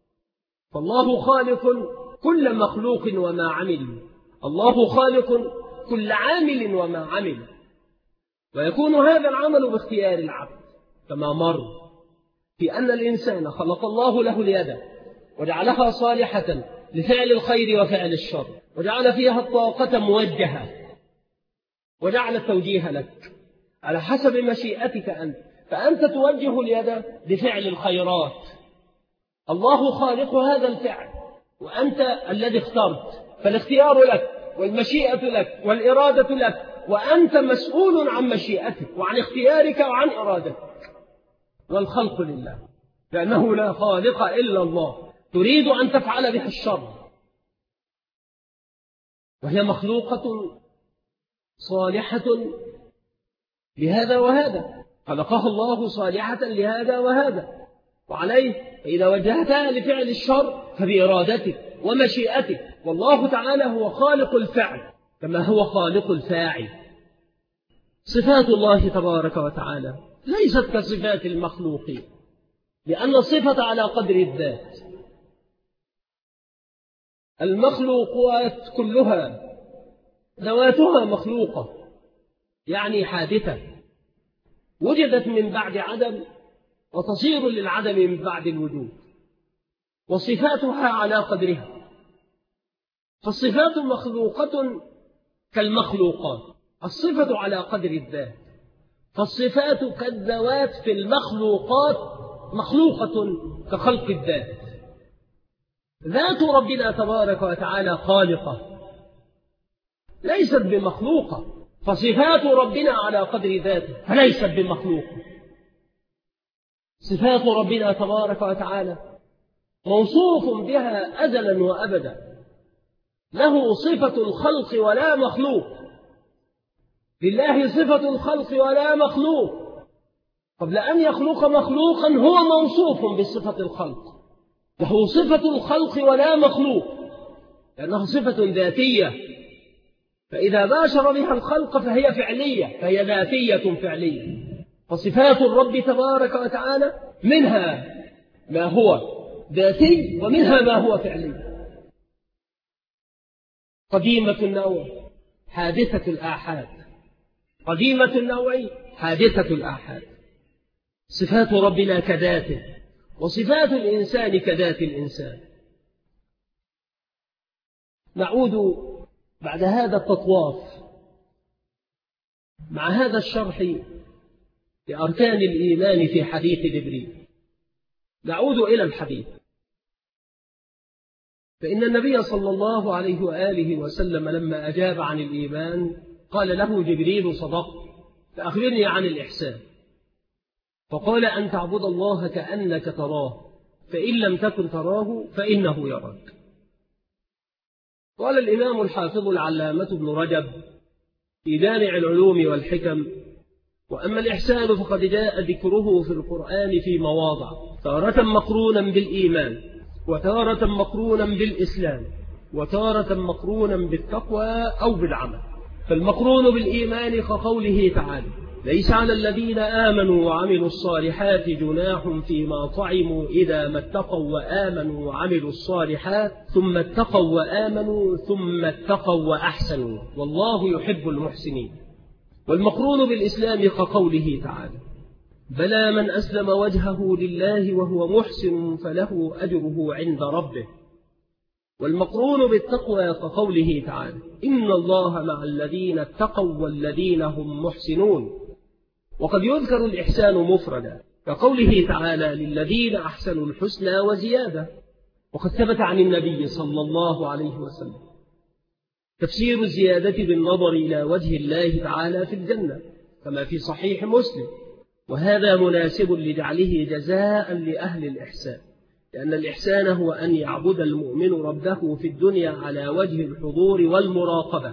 فالله خالق كل مخلوق وما عمل، الله خالق كل عامل وما عمل، ويكون هذا العمل باختيار العبد، كما مر في أن الإنسان خلق الله له اليد وجعلها صالحة لفعل الخير وفعل الشر، وجعل فيها الطاقة موجهة، وجعل التوجيه لك على حسب مشيئتك أنت، فأنت توجه اليد لفعل الخيرات، الله خالق هذا الفعل، وأنت الذي اخترت، فالاختيار لك والمشيئة لك والإرادة لك، وأنت مسؤول عن مشيئتك وعن اختيارك وعن إرادتك. والخلق لله، لأنه لا خالق إلا الله. تريد أن تفعل بها الشر وهي مخلوقة صالحة لهذا وهذا، خلقها الله صالحة لهذا وهذا، وعليه إذا وجهتها لفعل الشر فبإرادتك ومشيئتك، والله تعالى هو خالق الفعل كما هو خالق الفاعل. صفات الله تبارك وتعالى ليست كصفات المخلوقين، لأن الصفة على قدر الذات، المخلوقات كلها ذواتها مخلوقة، يعني حادثة، وجدت من بعد عدم وتصير للعدم من بعد الوجود، وصفاتها على قدرها. فالصفات مخلوقة كالمخلوقات، الصفة على قدر الذات، فالصفات كالذوات في المخلوقات مخلوقة كخلق الذات. ذات ربنا تبارك وتعالى خالقة ليست بمخلوقة، فصفات ربنا على قدر ذاته فليست بمخلوقة. صفات ربنا تبارك وتعالى موصوف بها أزلا وأبدا، له صفة الخلق ولا مخلوق، لله صفة الخلق ولا مخلوق. قبل أن يخلق مخلوقا هو موصوف بصفة الخلق، له صفة الخلق ولا مخلوق لأنها صفة ذاتية، فإذا باشر بها الخلق فهي فعلية، فهي ذاتية فعلية. فصفات الرب تبارك وتعالى منها ما هو ذاتي ومنها ما هو فعلي. قديمة النوع حادثة الآحاد، قديمة النوع حادثة الآحاد. صفات ربنا كذاته، وصفات الإنسان كذات الإنسان. نعود بعد هذا التطواف مع هذا الشرح لأركان الإيمان في حديث جبريل. نعود إلى الحديث، فإن النبي صلى الله عليه وآله وسلم لما أجاب عن الإيمان قال له جبريل: صدقت، فأخبرني عن الإحسان. فقال: أن تعبد الله كأنك تراه، فإن لم تكن تراه فإنه يراك. قال الإمام الحافظ العلامة ابن رجب في جامع العلوم والحكم: وأما الإحسان فقد جاء ذكره في القرآن في مواضع، تارة مقرونا بالإيمان، وتارة مقرونا بالإسلام، وتارة مقرونا بالتقوى أو بالعمل. فالمقرون بالإيمان كقوله تعالى: ليس على الذين آمنوا وعملوا الصالحات جناح فيما طعموا إذا ما اتقوا وآمنوا وعملوا الصالحات ثم اتقوا وآمنوا ثم اتقوا وأحسنوا والله يحب المحسنين. والمقرون بالإسلام كقوله تعالى: بلى من أسلم وجهه لله وهو محسن فله أجره عند ربه. والمقرون بالتقوى كقوله تعالى: إن الله مع الذين اتقوا والذين هم محسنون. وقد يذكر الإحسان مفردا كقوله تعالى: للذين أحسنوا الحسنى وزيادة. وقد ثبت عن النبي صلى الله عليه وسلم تفسير الزيادة بالنظر إلى وجه الله تعالى في الجنة كما في صحيح مسلم، وهذا مناسب لجعله جزاء لأهل الإحسان، لأن الإحسان هو أن يعبد المؤمن ربه في الدنيا على وجه الحضور والمراقبة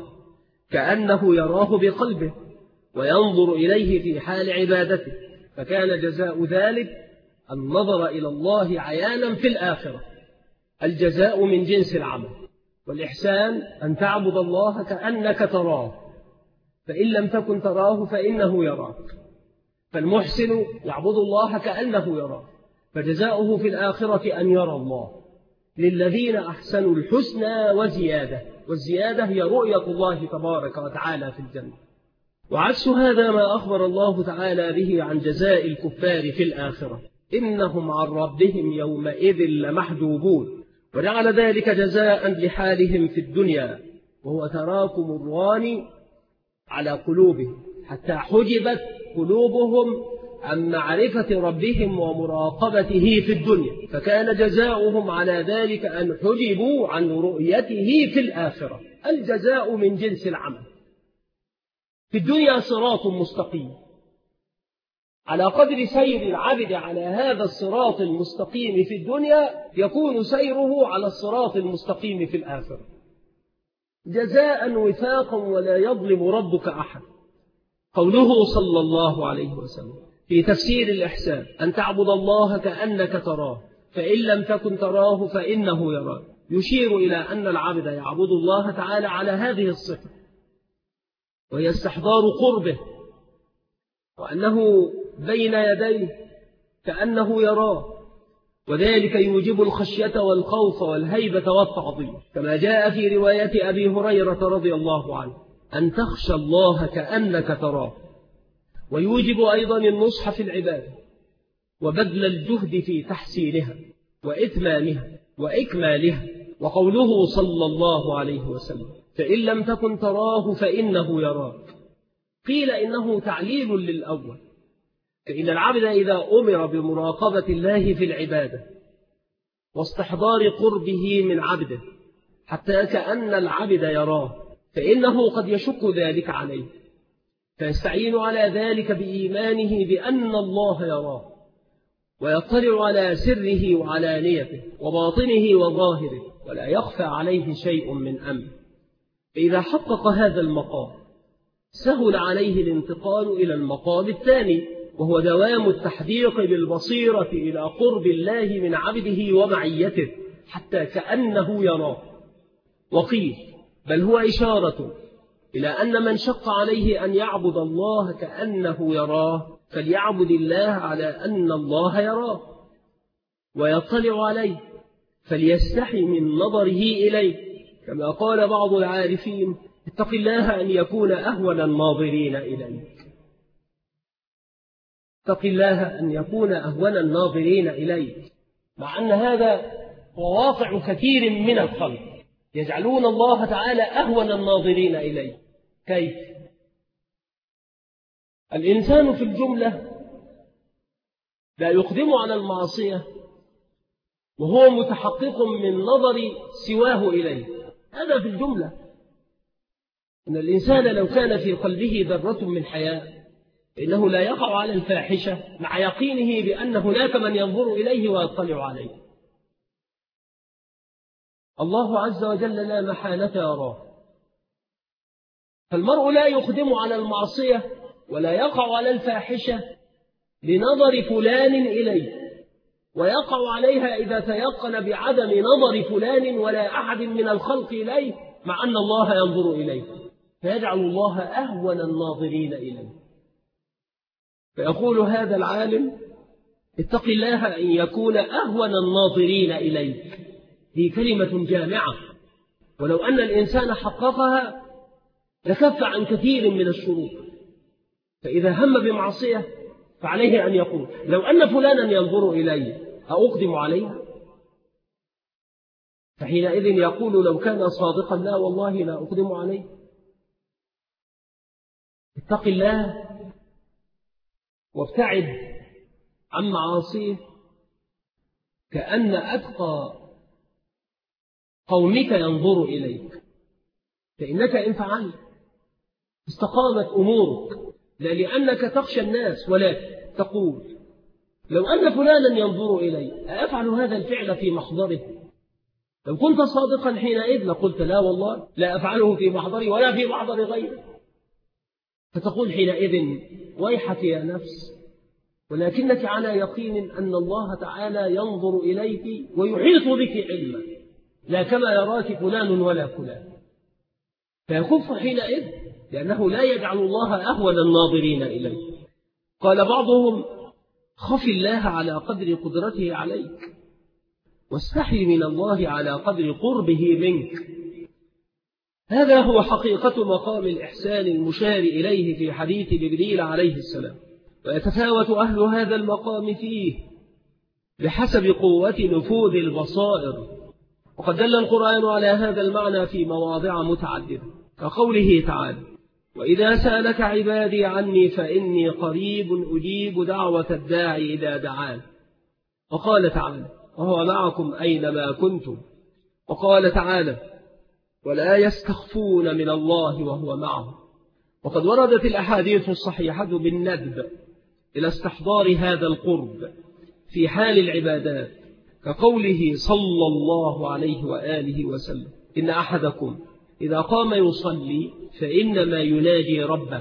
كأنه يراه بقلبه وينظر إليه في حال عبادته، فكان جزاء ذلك النظر إلى الله عيانا في الآخرة. الجزاء من جنس العمل. والإحسان أن تعبد الله كأنك تراه، فإن لم تكن تراه فإنه يراك. فالمحسن يعبد الله كأنه يراه، فجزاؤه في الآخرة أن يرى الله. للذين أحسنوا الحسنى وزيادة، والزيادة هي رؤية الله تبارك وتعالى في الجنة. وعكس هذا ما أخبر الله تعالى به عن جزاء الكفار في الآخرة: إنهم عن ربهم يومئذ لمحجوبون. وجعل ذلك جزاء لحالهم في الدنيا، وهو تراكم الران على قلوبهم حتى حجبت قلوبهم عن معرفة ربهم ومراقبته في الدنيا، فكان جزاؤهم على ذلك أن حجبوا عن رؤيته في الآخرة. الجزاء من جنس العمل. في الدنيا صراط مستقيم، على قدر سير العبد على هذا الصراط المستقيم في الدنيا يكون سيره على الصراط المستقيم في الآخرة. جزاء وفاقا ولا يظلم ربك أحد. قوله صلى الله عليه وسلم في تفسير الإحسان: أن تعبد الله كأنك تراه، فإن لم تكن تراه فإنه يراك، يشير إلى أن العبد يعبد الله تعالى على هذه الصفة، وهي استحضار قربه، وأنه بين يديه كأنه يراه، وذلك يوجب الخشية والخوف والهيبة والتعظيم، كما جاء في رواية أبي هريرة رضي الله عنه أن تخشى الله كأنك تراه. ويوجب أيضا النصح في العبادة وبذل الجهد في تحسينها وإتمامها وإكمالها. وقوله صلى الله عليه وسلم: فإن لم تكن تراه فإنه يراك، قيل إنه تعليل للأول، فإن العبد إذا أمر بمراقبة الله في العبادة واستحضار قربه من عبده حتى كأن العبد يراه، فإنه قد يشك ذلك عليه، فيستعين على ذلك بإيمانه بأن الله يراه ويطلع على سره وعلانيته وباطنه وظاهره، ولا يخفى عليه شيء من أمره. فإذا حقق هذا المقام سهل عليه الانتقال إلى المقام الثاني، وهو دوام التحديق بالبصيرة إلى قرب الله من عبده ومعيته حتى كأنه يراه. وقيل بل هو إشارة إلى أن من شق عليه أن يعبد الله كأنه يراه فليعبد الله على أن الله يراه ويطلع عليه، فليستحي من نظره إليه، كما قال بعض العارفين: اتق الله أن يكون أهون الناظرين إليك. اتق الله أن يكون أهون الناظرين إليك، مع أن هذا هو واقع كثير من الخلق، يجعلون الله تعالى أهون الناظرين إليه. كيف؟ الإنسان في الجملة لا يقدم على المعصية وهو متحقق من نظر سواه إليه، هذا في الجملة. إن الإنسان لو كان في قلبه ذرة من حياء فإنه لا يقع على الفاحشة مع يقينه بأن هناك من ينظر إليه ويطلع عليه. الله عز وجل لا محالة يراه، فالمرء لا يقدم على المعصية ولا يقع على الفاحشة لنظر فلان إليه، ويقع عليها إذا تيقن بعدم نظر فلان ولا أحد من الخلق إليه، مع أن الله ينظر إليه، فيجعل الله أهون الناظرين إليه. فيقول هذا العالم: اتق الله أن يكون أهون الناظرين إليك. هي كلمة جامعة، ولو أن الإنسان حققها لكف عن كثير من الشرور. فإذا هم بمعصية فعليه أن يقول: لو أن فلانا ينظر إلي أقدم عليها؟ فحينئذ يقول: لو كان صادقا لا والله لا أقدم عليه. اتق الله وابتعد عن معاصيه، كأن أتقى قومك ينظر إليك، فإنك إن فعلت استقامت أمورك، لا لأنك تخشى الناس، ولكن تقول: لو أن فلانا ينظر إلي أفعل هذا الفعل في محضره؟ لو كنت صادقا حينئذ لقلت: لا والله لا أفعله في محضري ولا في محضر غيري. فتقول حينئذ: ويحك يا نفس، ولكنك على يقين أن الله تعالى ينظر إليك ويحيط بك علما، لا كما يراك فلان ولا فلان. فيكف حينئذ، لأنه لا يجعل الله أهون الناظرين إليه. قال بعضهم: خف الله على قدر قدرته عليك، واستحي من الله على قدر قربه منك. هذا هو حقيقة مقام الإحسان المشار إليه في حديث جبريل عليه السلام، ويتفاوت أهل هذا المقام فيه بحسب قوة نفوذ البصائر، وقد دل القرآن على هذا المعنى في مواضع متعددة، كقوله تعالى: وإذا سألك عبادي عني فإني قريب أجيب دعوة الداعي إذا دعان. وقال تعالى: وهو معكم أينما كنتم. وقال تعالى: ولا يستخفون من الله وهو معهم. وقد وردت الأحاديث الصحيحة بالندب إلى استحضار هذا القرب في حال العبادات، كقوله صلى الله عليه وآله وسلم: إن أحدكم إذا قام يصلي فإنما يناجي ربه،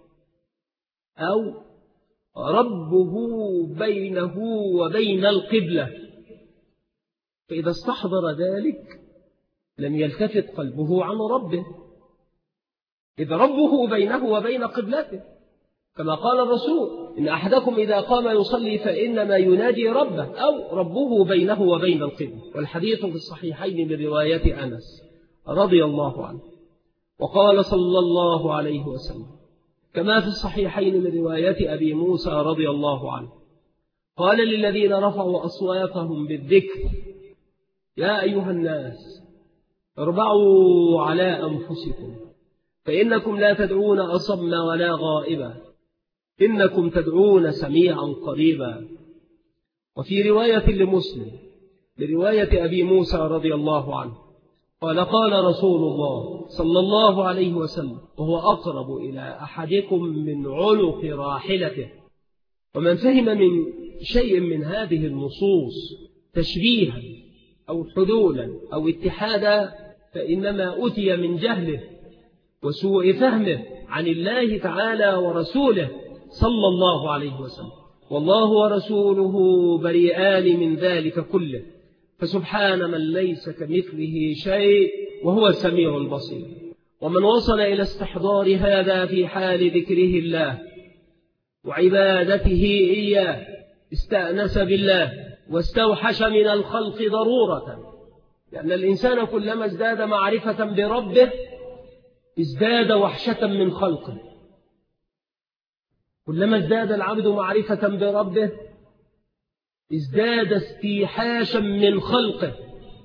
أو ربه بينه وبين القبلة، فإذا استحضر ذلك لم يلتفت قلبه عن ربه، إذ ربه بينه وبين قبلته، كما قال الرسول إن أحدكم إذا قام يصلي فإنما يناجي ربه أو ربه بينه وبين القبلة. والحديث في الصحيحين من رواية أنس رضي الله عنه. وقال صلى الله عليه وسلم كما في الصحيحين من رواية أبي موسى رضي الله عنه قال للذين رفعوا أصواتهم بالذكر يا أيها الناس اربعوا على أنفسكم فإنكم لا تدعون أصم ولا غائبا إنكم تدعون سميعا قريبا. وفي رواية لمسلم لرواية أبي موسى رضي الله عنه قال قال رسول الله صلى الله عليه وسلم وهو أقرب إلى أحدكم من عنق راحلته. ومن فهم من شيء من هذه النصوص تشبيها أو حلولا أو اتحادا فإنما أتي من جهله وسوء فهمه عن الله تعالى ورسوله صلى الله عليه وسلم. والله ورسوله بريئان من ذلك كله فسبحان من ليس كمثله شيء وهو السميع البصير. ومن وصل إلى استحضار هذا في حال ذكره الله وعبادته إياه استأنس بالله واستوحش من الخلق ضرورة، لأن الإنسان كلما ازداد معرفة بربه ازداد وحشة من خلقه. كلما ازداد العبد معرفة بربه ازداد استيحاشا من خلقه.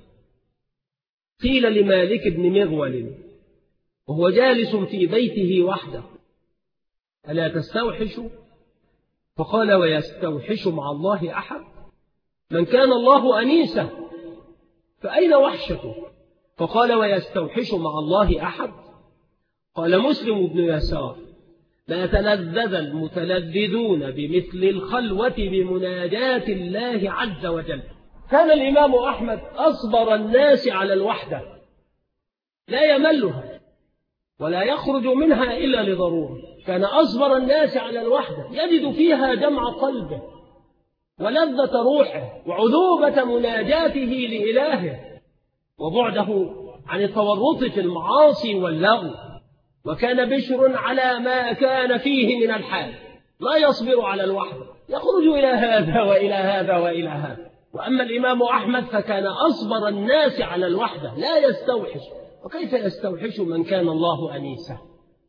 قيل لمالك بن مغول وهو جالس في بيته وحده ألا تستوحش؟ فقال ويستوحش مع الله أحد؟ من كان الله أنيسه فأين وحشته؟ فقال ويستوحش مع الله أحد؟ قال مسلم بن يسار لا تلذذ المتلذذون بمثل الخلوة بمناجاة الله عز وجل. كان الإمام أحمد أصبر الناس على الوحدة لا يملها ولا يخرج منها إلا لضرورة. كان أصبر الناس على الوحدة يجد فيها جمع قلبه ولذة روحه وعذوبة مناجاته لإلهه وبعده عن التورط في المعاصي واللغو. وكان بشر على ما كان فيه من الحال لا يصبر على الوحدة يخرج إلى هذا وإلى هذا وإلى هذا. وأما الإمام أحمد فكان أصبر الناس على الوحدة لا يستوحش. وكيف يستوحش من كان الله أنيسه؟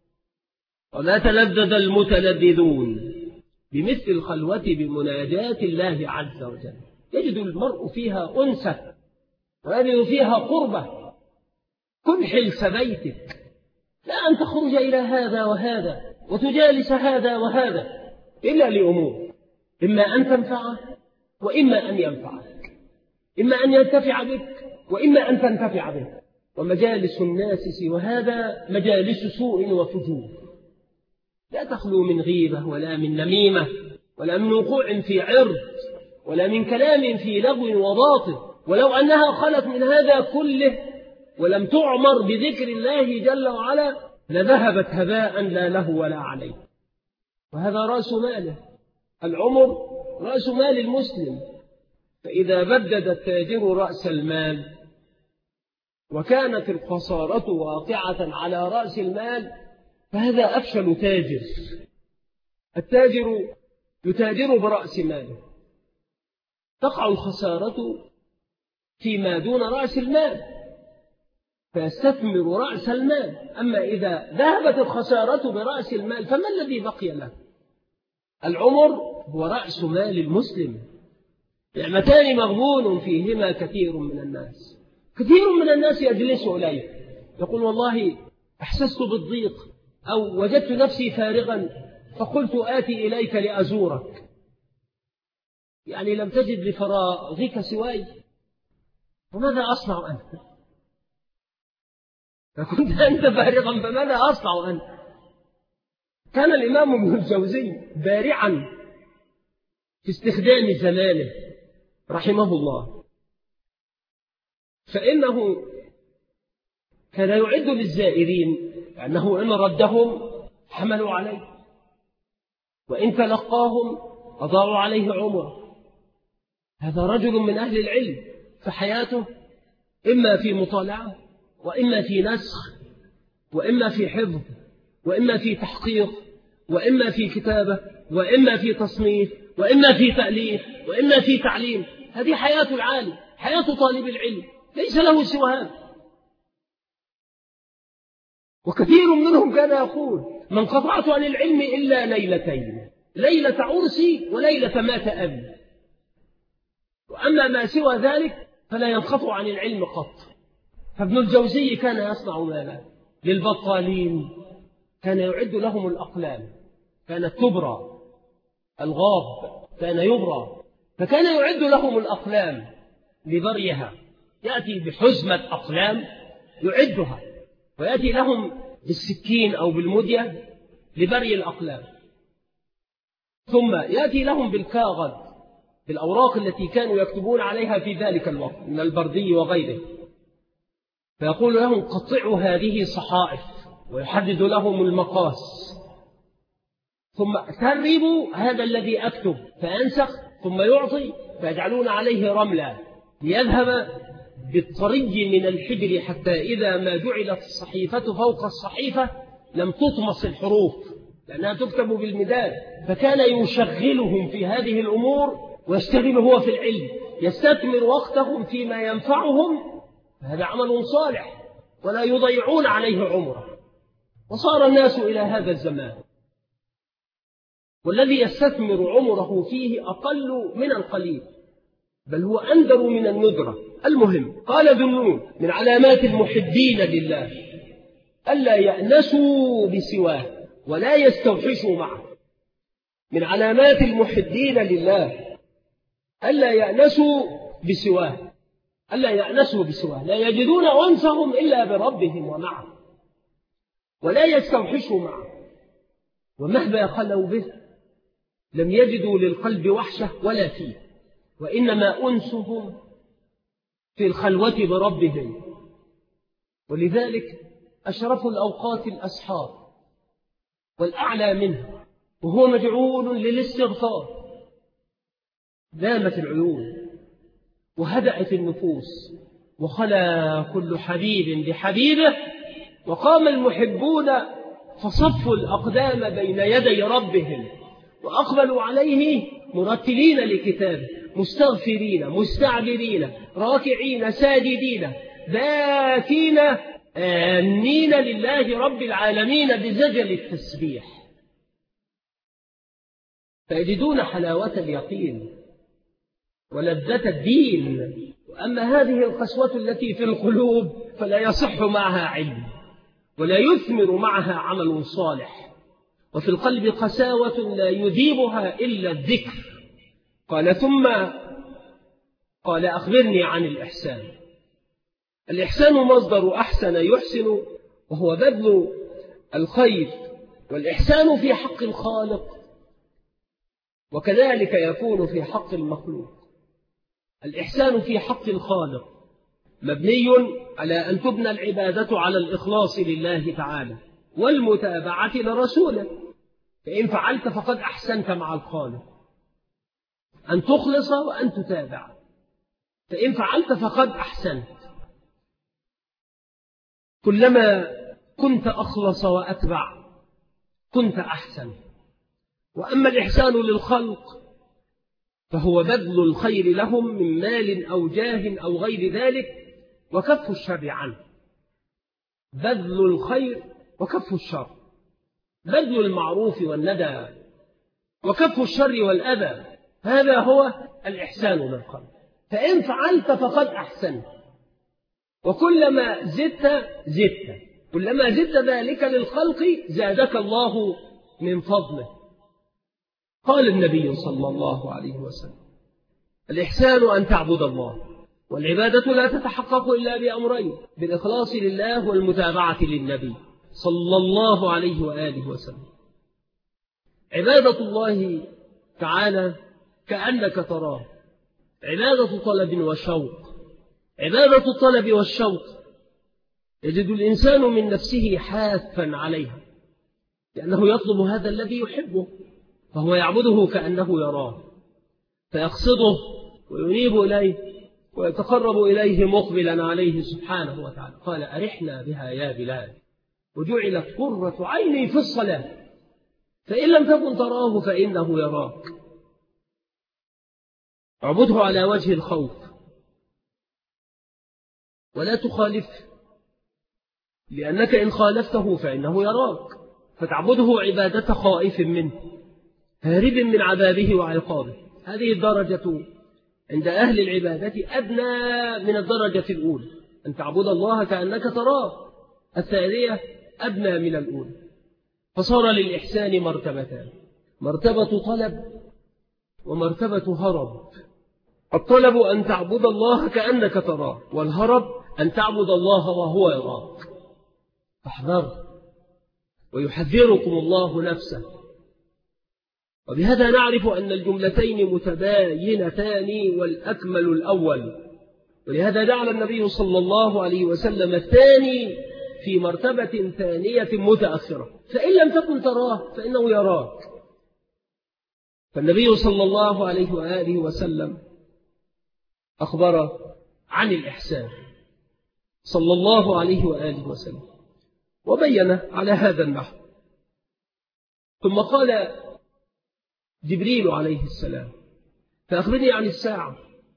ولا تلذذ المتلذذون بمثل الخلوة بمناجاة الله عز وجل. يجد المرء فيها أنسة ويجد فيها قربة. كنحلس بيتك لا أن تخرج إلى هذا وهذا وتجالس هذا وهذا إلا لأمور إما أن تنفعه وإما أن ينفعك، إما أن ينتفع بك وإما أن تنتفع به. ومجالس الناس سوى هذا مجالس سوء وفجور لا تخلو من غيبة ولا من نميمة ولا من وقوع في عرض ولا من كلام في لغو وباطل. ولو أنها خلت من هذا كله ولم تعمر بذكر الله جل وعلا لذهبت هباء لا له ولا عليه. وهذا رأس ماله. العمر رأس مال المسلم. فإذا بدد التاجر رأس المال وكانت الخسارة واقعة على رأس المال فهذا أفشل تاجر. التاجر يتاجر برأس ماله تقع الخسارة فيما دون رأس المال فيستثمر رأس المال. أما إذا ذهبت الخسارة برأس المال فما الذي بقي له؟ العمر هو رأس مال المسلم. نعمتان مغبون فيهما كثير من الناس. كثير من الناس يجلس إليه يقول والله أحسست بالضيق أو وجدت نفسي فارغا فقلت آتي إليك لأزورك. يعني لم تجد لفراغك سواي وماذا أصنع أنت؟ فكنت أنت فارغا فماذا أصنع أنت؟ كان الإمام ابن الجوزي بارعا في استخدام زمانه رحمه الله. فإنه كان يعد للزائرين أنه إن ردهم حملوا عليه وإن تلقاهم أضاعوا عليه عمره. هذا رجل من أهل العلم فحياته إما في مطالعة وإما في نسخ وإما في حفظ وإما في تحقيق وإما في كتابة، وإما في تصنيف، وإما في تأليف، وإما في تعليم. هذه حياة العالم، حياة طالب العلم، ليس له سوى هذا. وكثير منهم كان يقول: من قطعت عن العلم إلا ليلتين، ليلة عرسي وليلة مات أبي، وأما ما سوى ذلك فلا ينقطع عن العلم قط. فابن الجوزي كان يصنع ماذا؟ للبطالين كان يعد لهم الأقلام، كانت تبرى، الغاب كان يبرى، فكان يعد لهم الأقلام لبريها، يأتي بحزمة أقلام يعدها، ويأتي لهم بالسكين أو بالمدية لبري الأقلام، ثم يأتي لهم بالكاغذ، بالأوراق التي كانوا يكتبون عليها في ذلك الوقت من البردي وغيره، فيقول لهم: قطعوا هذه صحائف، ويحدد لهم المقاس، ثم تربوا هذا الذي أكتب، فأنسخ، ثم يعطي، فيجعلون عليه رملا ليذهب بالطري من الحبر، حتى إذا ما جعلت الصحيفة فوق الصحيفة لم تطمس الحروف، لأنها تكتب بالمداد. فكان يشغلهم في هذه الأمور ويشتغل هو في العلم، يستثمر وقتهم فيما ينفعهم، هذا عمل صالح ولا يضيعون عليه عمره. وصار الناس إلى هذا الزمان، والذي يستثمر عمره فيه أقل من القليل، بل هو أندر من الندرة. المهم، قال ذنون: من علامات المحبين لله ألا يأنسوا بسواه ولا يستوحشوا معه. من علامات المحبين لله ألا يأنسوا بسواه، ألا يأنسوا بسواه، لا يجدون أنسهم إلا بربهم ومعه، ولا يستوحشوا معه، ومهما خلوا به لم يجدوا للقلب وحشة ولا فيه، وإنما أنسهم في الخلوة بربهم. ولذلك أشرف الأوقات الأسحار، والأعلى منها، وهو مجعول للاستغفار. نامت العيون وهدأت النفوس، وخلا كل حبيب بحبيبه، وقام المحبون فصفوا الأقدام بين يدي ربهم، وأقبلوا عليه مرتلين لكتابه، مستغفرين مستعبرين راكعين ساجدين باكين آمنين لله رب العالمين بزجل التسبيح، فيجدون حلاوة اليقين ولذة الدين. وأما هذه القسوة التي في القلوب فلا يصح معها علم، ولا يثمر معها عمل صالح. وفي القلب قساوة لا يذيبها إلا الذكر. قال: ثم قال: أخبرني عن الإحسان. الإحسان مصدر أحسن يحسن، وهو بذل الخير، والإحسان في حق الخالق، وكذلك يكون في حق المخلوق. الإحسان في حق الخالق مبني على أن تبنى العبادة على الإخلاص لله تعالى والمتابعة لرسوله، فإن فعلت فقد أحسنت مع الخالق، أن تخلص وأن تتابع، فإن فعلت فقد أحسنت. كلما كنت أخلص وأتبع كنت أحسن. وأما الإحسان للخلق فهو بذل الخير لهم من مال أو جاه أو غير ذلك، وكف الشر عنه. بذل الخير وكف الشر، بذل المعروف والندى وكف الشر والأذى، هذا هو الإحسان للخلق. فإن فعلت فقد أحسنت، وكلما زدت كلما زدت ذلك للخلق زادك الله من فضله. قال النبي صلى الله عليه وسلم: الإحسان أن تعبد الله، والعبادة لا تتحقق إلا بأمرين: بالإخلاص لله والمتابعة للنبي صلى الله عليه وآله وسلم. عبادة الله تعالى كأنك تراه، عبادة طلب وشوق. عبادة الطلب والشوق يجد الإنسان من نفسه حاثا عليها، لأنه يطلب هذا الذي يحبه، فهو يعبده كأنه يراه، فيقصده وينيب إليه ويتقرب إليه مقبلا عليه سبحانه وتعالى. قال: أرحنا بها يا بلال، وجعلت قرة عيني في الصلاة. فإن لم تكن تراه فإنه يراك. اعبده على وجه الخوف ولا تخالفه، لأنك إن خالفته فإنه يراك، فتعبده عبادة خائف منه هارب من عذابه وعقابه. هذه الدرجة عند أهل العبادة أدنى من الدرجة الأولى، أن تعبد الله كأنك تراه. الثانية أدنى من الأولى، فصار للإحسان مرتبتان: مرتبة طلب ومرتبة هرب. الطلب أن تعبد الله كأنك تراه، والهرب أن تعبد الله وهو يراك. فاحذر، ويحذركم الله نفسه. وبهذا نعرف أن الجملتين متباينتان، والأكمل الأول. ولهذا جعل النبي صلى الله عليه وسلم الثاني في مرتبة ثانية متأخرة: فإن لم تكن تراه فإنه يراك. فالنبي صلى الله عليه وآله وسلم أخبر عن الإحسان صلى الله عليه وآله وسلم، وبين على هذا النحو. ثم قال جبريل عليه السلام: فأخبرني عن الساعة.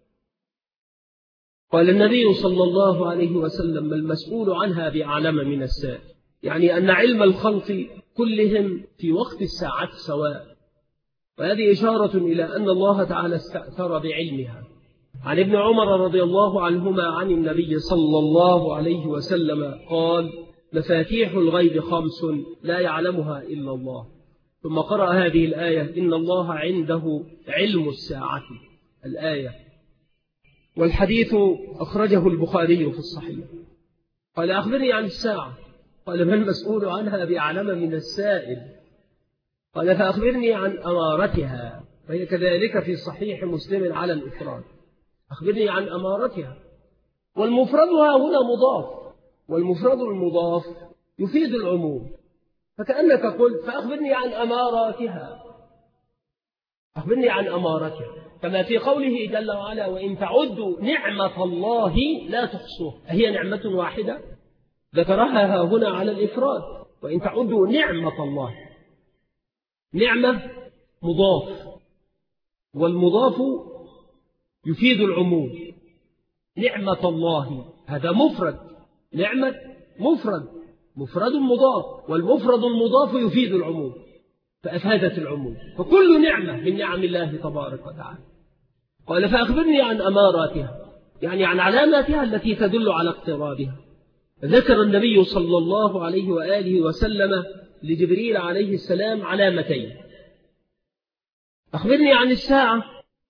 قال النبي صلى الله عليه وسلم: ما المسؤول عنها بأعلم من السائل. يعني أن علم الخلق كلهم في وقت الساعة سواء، وهذه إشارة إلى أن الله تعالى استأثر بعلمها. عن ابن عمر رضي الله عنهما عن النبي صلى الله عليه وسلم قال: مفاتيح الغيب 5 لا يعلمها إلا الله. ثم قرأ هذه الآية: إن الله عنده علم الساعة، الآية. والحديث أخرجه البخاري في الصحيح. قال: أخبرني عن الساعة. قال: ما المسؤول عنها بأعلم من السائل. قال: فأخبرني عن أمارتها. فهي كذلك في صحيح مسلم على الإفراد: أخبرني عن أمارتها. والمفردها هنا مضاف، والمفرد المضاف يفيد العموم، فكأنك قلت: فأخبرني عن أماراتها. أخبرني عن أمارتها، كما في قوله جل وعلا: وإن تعدوا نعمة الله لا تحصوها. هي نعمة واحدة ذكرها هنا على الإفراد: وإن تعدوا نعمة الله. نعمة مضاف، والمضاف يفيد العموم. نعمة الله هذا مفرد، نعمة مفرد، مفرد مضاف، والمفرد المضاف يفيد العموم، فأفادت العموم. فكل نعمة من نعم الله تبارك وتعالى. قال: فأخبرني عن أماراتها، يعني عن علاماتها التي تدل على اقترابها. ذكر النبي صلى الله عليه وآله وسلم لجبريل عليه السلام علامتين: أخبرني عن الساعة.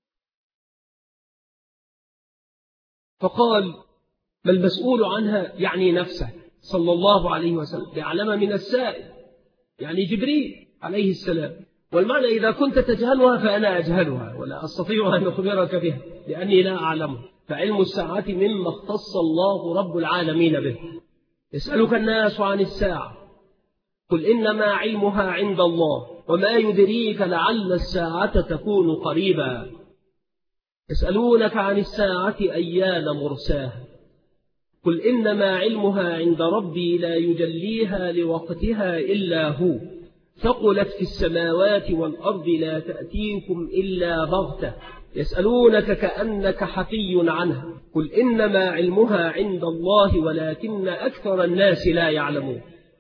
فقال: ما المسؤول عنها، يعني نفسه صلى الله عليه وسلم، بأعلم من السائل، يعني جبريل عليه السلام. والمعنى: إذا كنت تجهلها فأنا أجهلها ولا أستطيع أن أخبرك بها لأني لا أعلمها. فعلم الساعة مما اختص الله رب العالمين به. يسألك الناس عن الساعة، قل إنما علمها عند الله وما يدريك لعل الساعة تكون قريبا. يسألونك عن الساعة أيان مرساها، قل إنما علمها عند ربي لا يجليها لوقتها إلا هو، ثقلت في السماوات والأرض لا تأتيكم إلا بغتة، يسألونك كأنك حفي عنها، قل إنما علمها عند الله ولكن أكثر الناس لا يعلمون.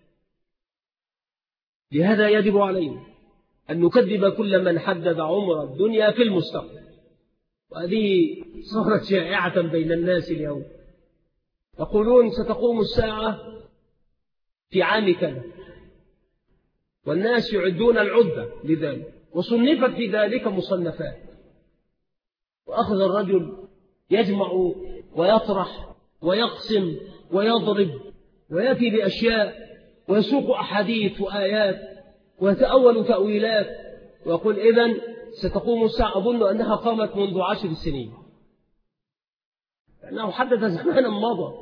لهذا يجب علينا أن نكذب كل من حدد عمر الدنيا في المستقبل، وهذه صارت شائعة بين الناس اليوم. يقولون: ستقوم الساعة في عام كذا، والناس يعدون العدة لذلك، وصنفت في ذلك مصنفات. وأخذ الرجل يجمع ويطرح ويقسم ويضرب ويأتي بأشياء ويسوق أحاديث وآيات ويتأول تأويلات ويقول: إذن ستقوم الساعة. أظن أنها قامت منذ 10 سنين، لأنه حدث زمانا مضى.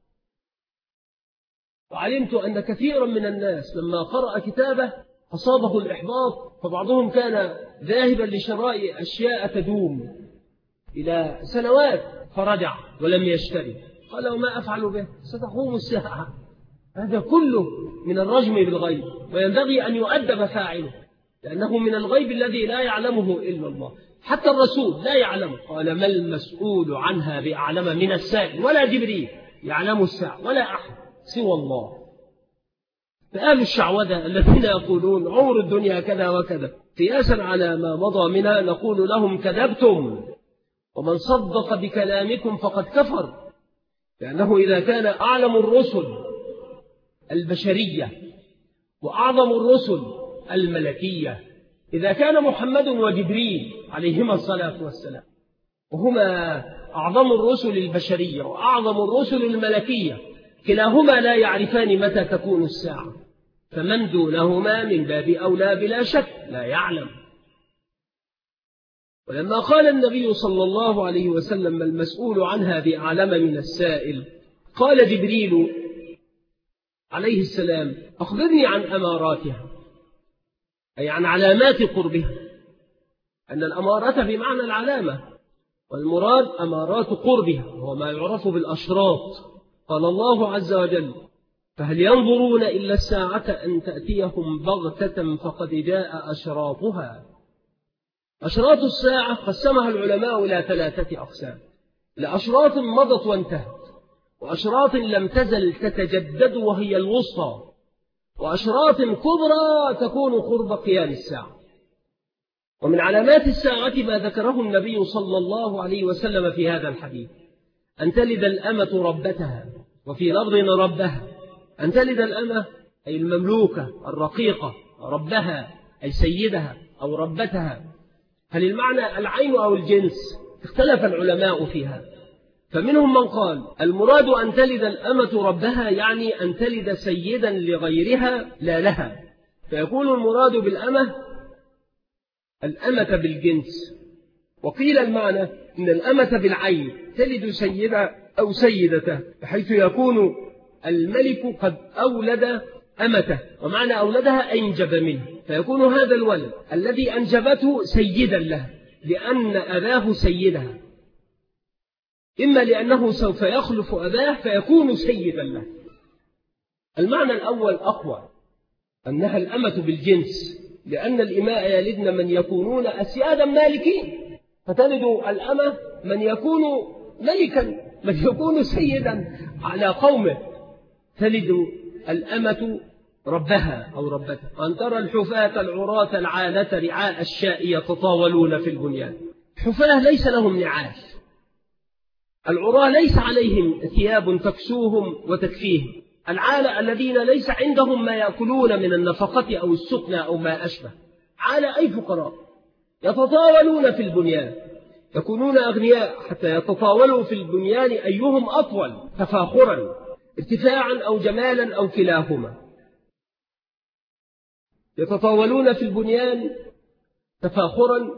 وعلمت أن كثيرا من الناس لما قرأ كتابه أصابه الإحباط، فبعضهم كان ذاهبا لشراء أشياء تدوم إلى سنوات فرجع ولم يشتري. قال: وما أفعل به؟ ستقوم الساعة. هذا كله من الرجم بالغيب، وينبغي أن يؤدب فاعله. لأنه من الغيب الذي لا يعلمه إلا الله. حتى الرسول لا يعلمه، قال ما المسؤول عنها بأعلم من السائل، ولا جبريل يعلم الساعة ولا أحد سوى الله. فأهل الشعوذة الذين يقولون عمر الدنيا كذا وكذا قياسا على ما مضى منها نقول لهم كذبتم، ومن صدق بكلامكم فقد كفر، لأنه إذا كان أعلم الرسل البشرية وأعظم الرسل الملكية، إذا كان محمد وجبريل عليهما الصلاة والسلام وهما أعظم الرسل البشرية وأعظم الرسل الملكية كلاهما لا يعرفان متى تكون الساعة، فمن دونهما من باب أولى بلا شك لا يعلم. ولما قال النبي صلى الله عليه وسلم المسؤول عنها بأعلم من السائل، قال جبريل عليه السلام أخبرني عن أماراتها، أي عن علامات قربها، أن الأمارة بمعنى العلامة، والمراد أمارات قربها وهو ما يعرف بالأشراط. قال الله عز وجل فهل ينظرون إلا الساعة أن تأتيهم بغتة فقد جاء أشراطها. أشراط الساعة قسمها العلماء إلى 3 أقسام: لأشراط مضت وانتهت، وأشراط لم تزل تتجدد وهي الوسطى، وأشراط كبرى تكون قرب قيام الساعة. ومن علامات الساعة ما ذكره النبي صلى الله عليه وسلم في هذا الحديث: أن تلد الأمة ربتها، وفي لفظ ربها. أن تلد الأمة أي المملوكة الرقيقة، ربها أي سيدها أو ربتها. هل المعنى العين أو الجنس؟ اختلف العلماء فيها، فمنهم من قال المراد أن تلد الأمة ربها، يعني أن تلد سيدا لغيرها لا لها، فيكون المراد بالأمة الأمة بالجنس. وقيل المعنى إن الأمة بالعين تلد سيدة أو سيدته، بحيث يكون الملك قد أولد أمته، ومعنى أولدها أنجب منه، فيكون هذا الولد الذي أنجبته سيدا له لأن أباه سيدها، إما لأنه سوف يخلف أباه فيكون سيدا له. المعنى الأول أقوى، أنها الأمة بالجنس، لأن الإماء يلدن من يكونون أسيادا مالكين، فتلد الأمة من يكون ملكا، من يكون سيدا على قومه. تلد الأمة ربها أو ربتها. أن ترى الحفاة العراة العالة رعاء الشاء يتطاولون في البنيان. الحفاة ليس لهم نعال، العراة ليس عليهم ثياب تكسوهم وتكفيهم، العالة الذين ليس عندهم ما يأكلون من النفقة أو السكنى أو ما أشبه، عالة أي فقراء يتطاولون في البنيان، يكونون أغنياء حتى يتطاولوا في البنيان أيهم أطول تفاخرا، ارتفاعا أو جمالا أو كلاهما. يتطاولون في البنيان تفاخرا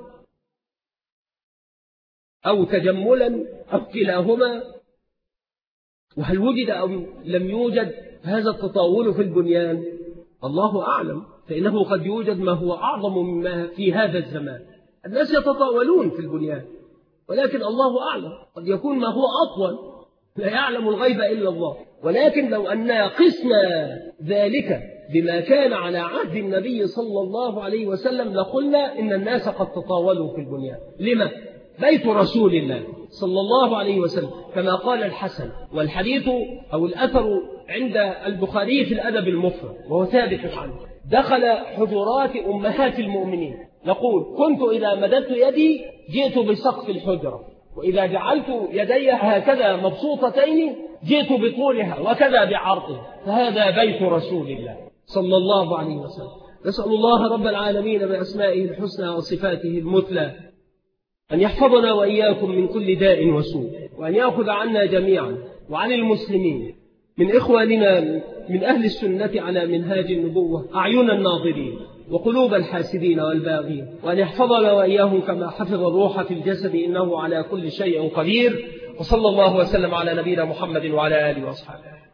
أو تجملا أو كلاهما. وهل وجد أو لم يوجد هذا التطاول في البنيان؟ الله أعلم، فإنه قد يوجد ما هو أعظم مما في هذا الزمان. الناس يتطاولون في البنيان، ولكن الله أعلم، قد يكون ما هو أطول، لا يعلم الغيب إلا الله. ولكن لو أننا قسنا ذلك بما كان على عهد النبي صلى الله عليه وسلم لقلنا إن الناس قد تطاولوا في البنيان. لما؟ بيت رسول الله صلى الله عليه وسلم، كما قال الحسن، والحديث أو الأثر عند البخاري في الأدب المفرد وهو ثابت عنه: دخل حجرات أمهات المؤمنين يقول: كنت إذا مددت يدي جئت بسقف الحجرة، وإذا جعلت يدي هكذا مبسوطتين جئت بطولها وكذا بعرضها، فهذا بيت رسول الله صلى الله عليه وسلم. نسأل الله رب العالمين بأسمائه الحسنى وصفاته المثلى أن يحفظنا وإياكم من كل داء وسوء، وأن يأخذ عنا جميعا وعن المسلمين من إخواننا من أهل السنة على منهاج النبوة أعين الناظرين وقلوب الحاسدين والباغين، وأن يحفظنا وإياهم كما حفظ الروح في الجسد، إنه على كل شيء قدير. وصلى الله وسلم على نبينا محمد وعلى آله وأصحابه.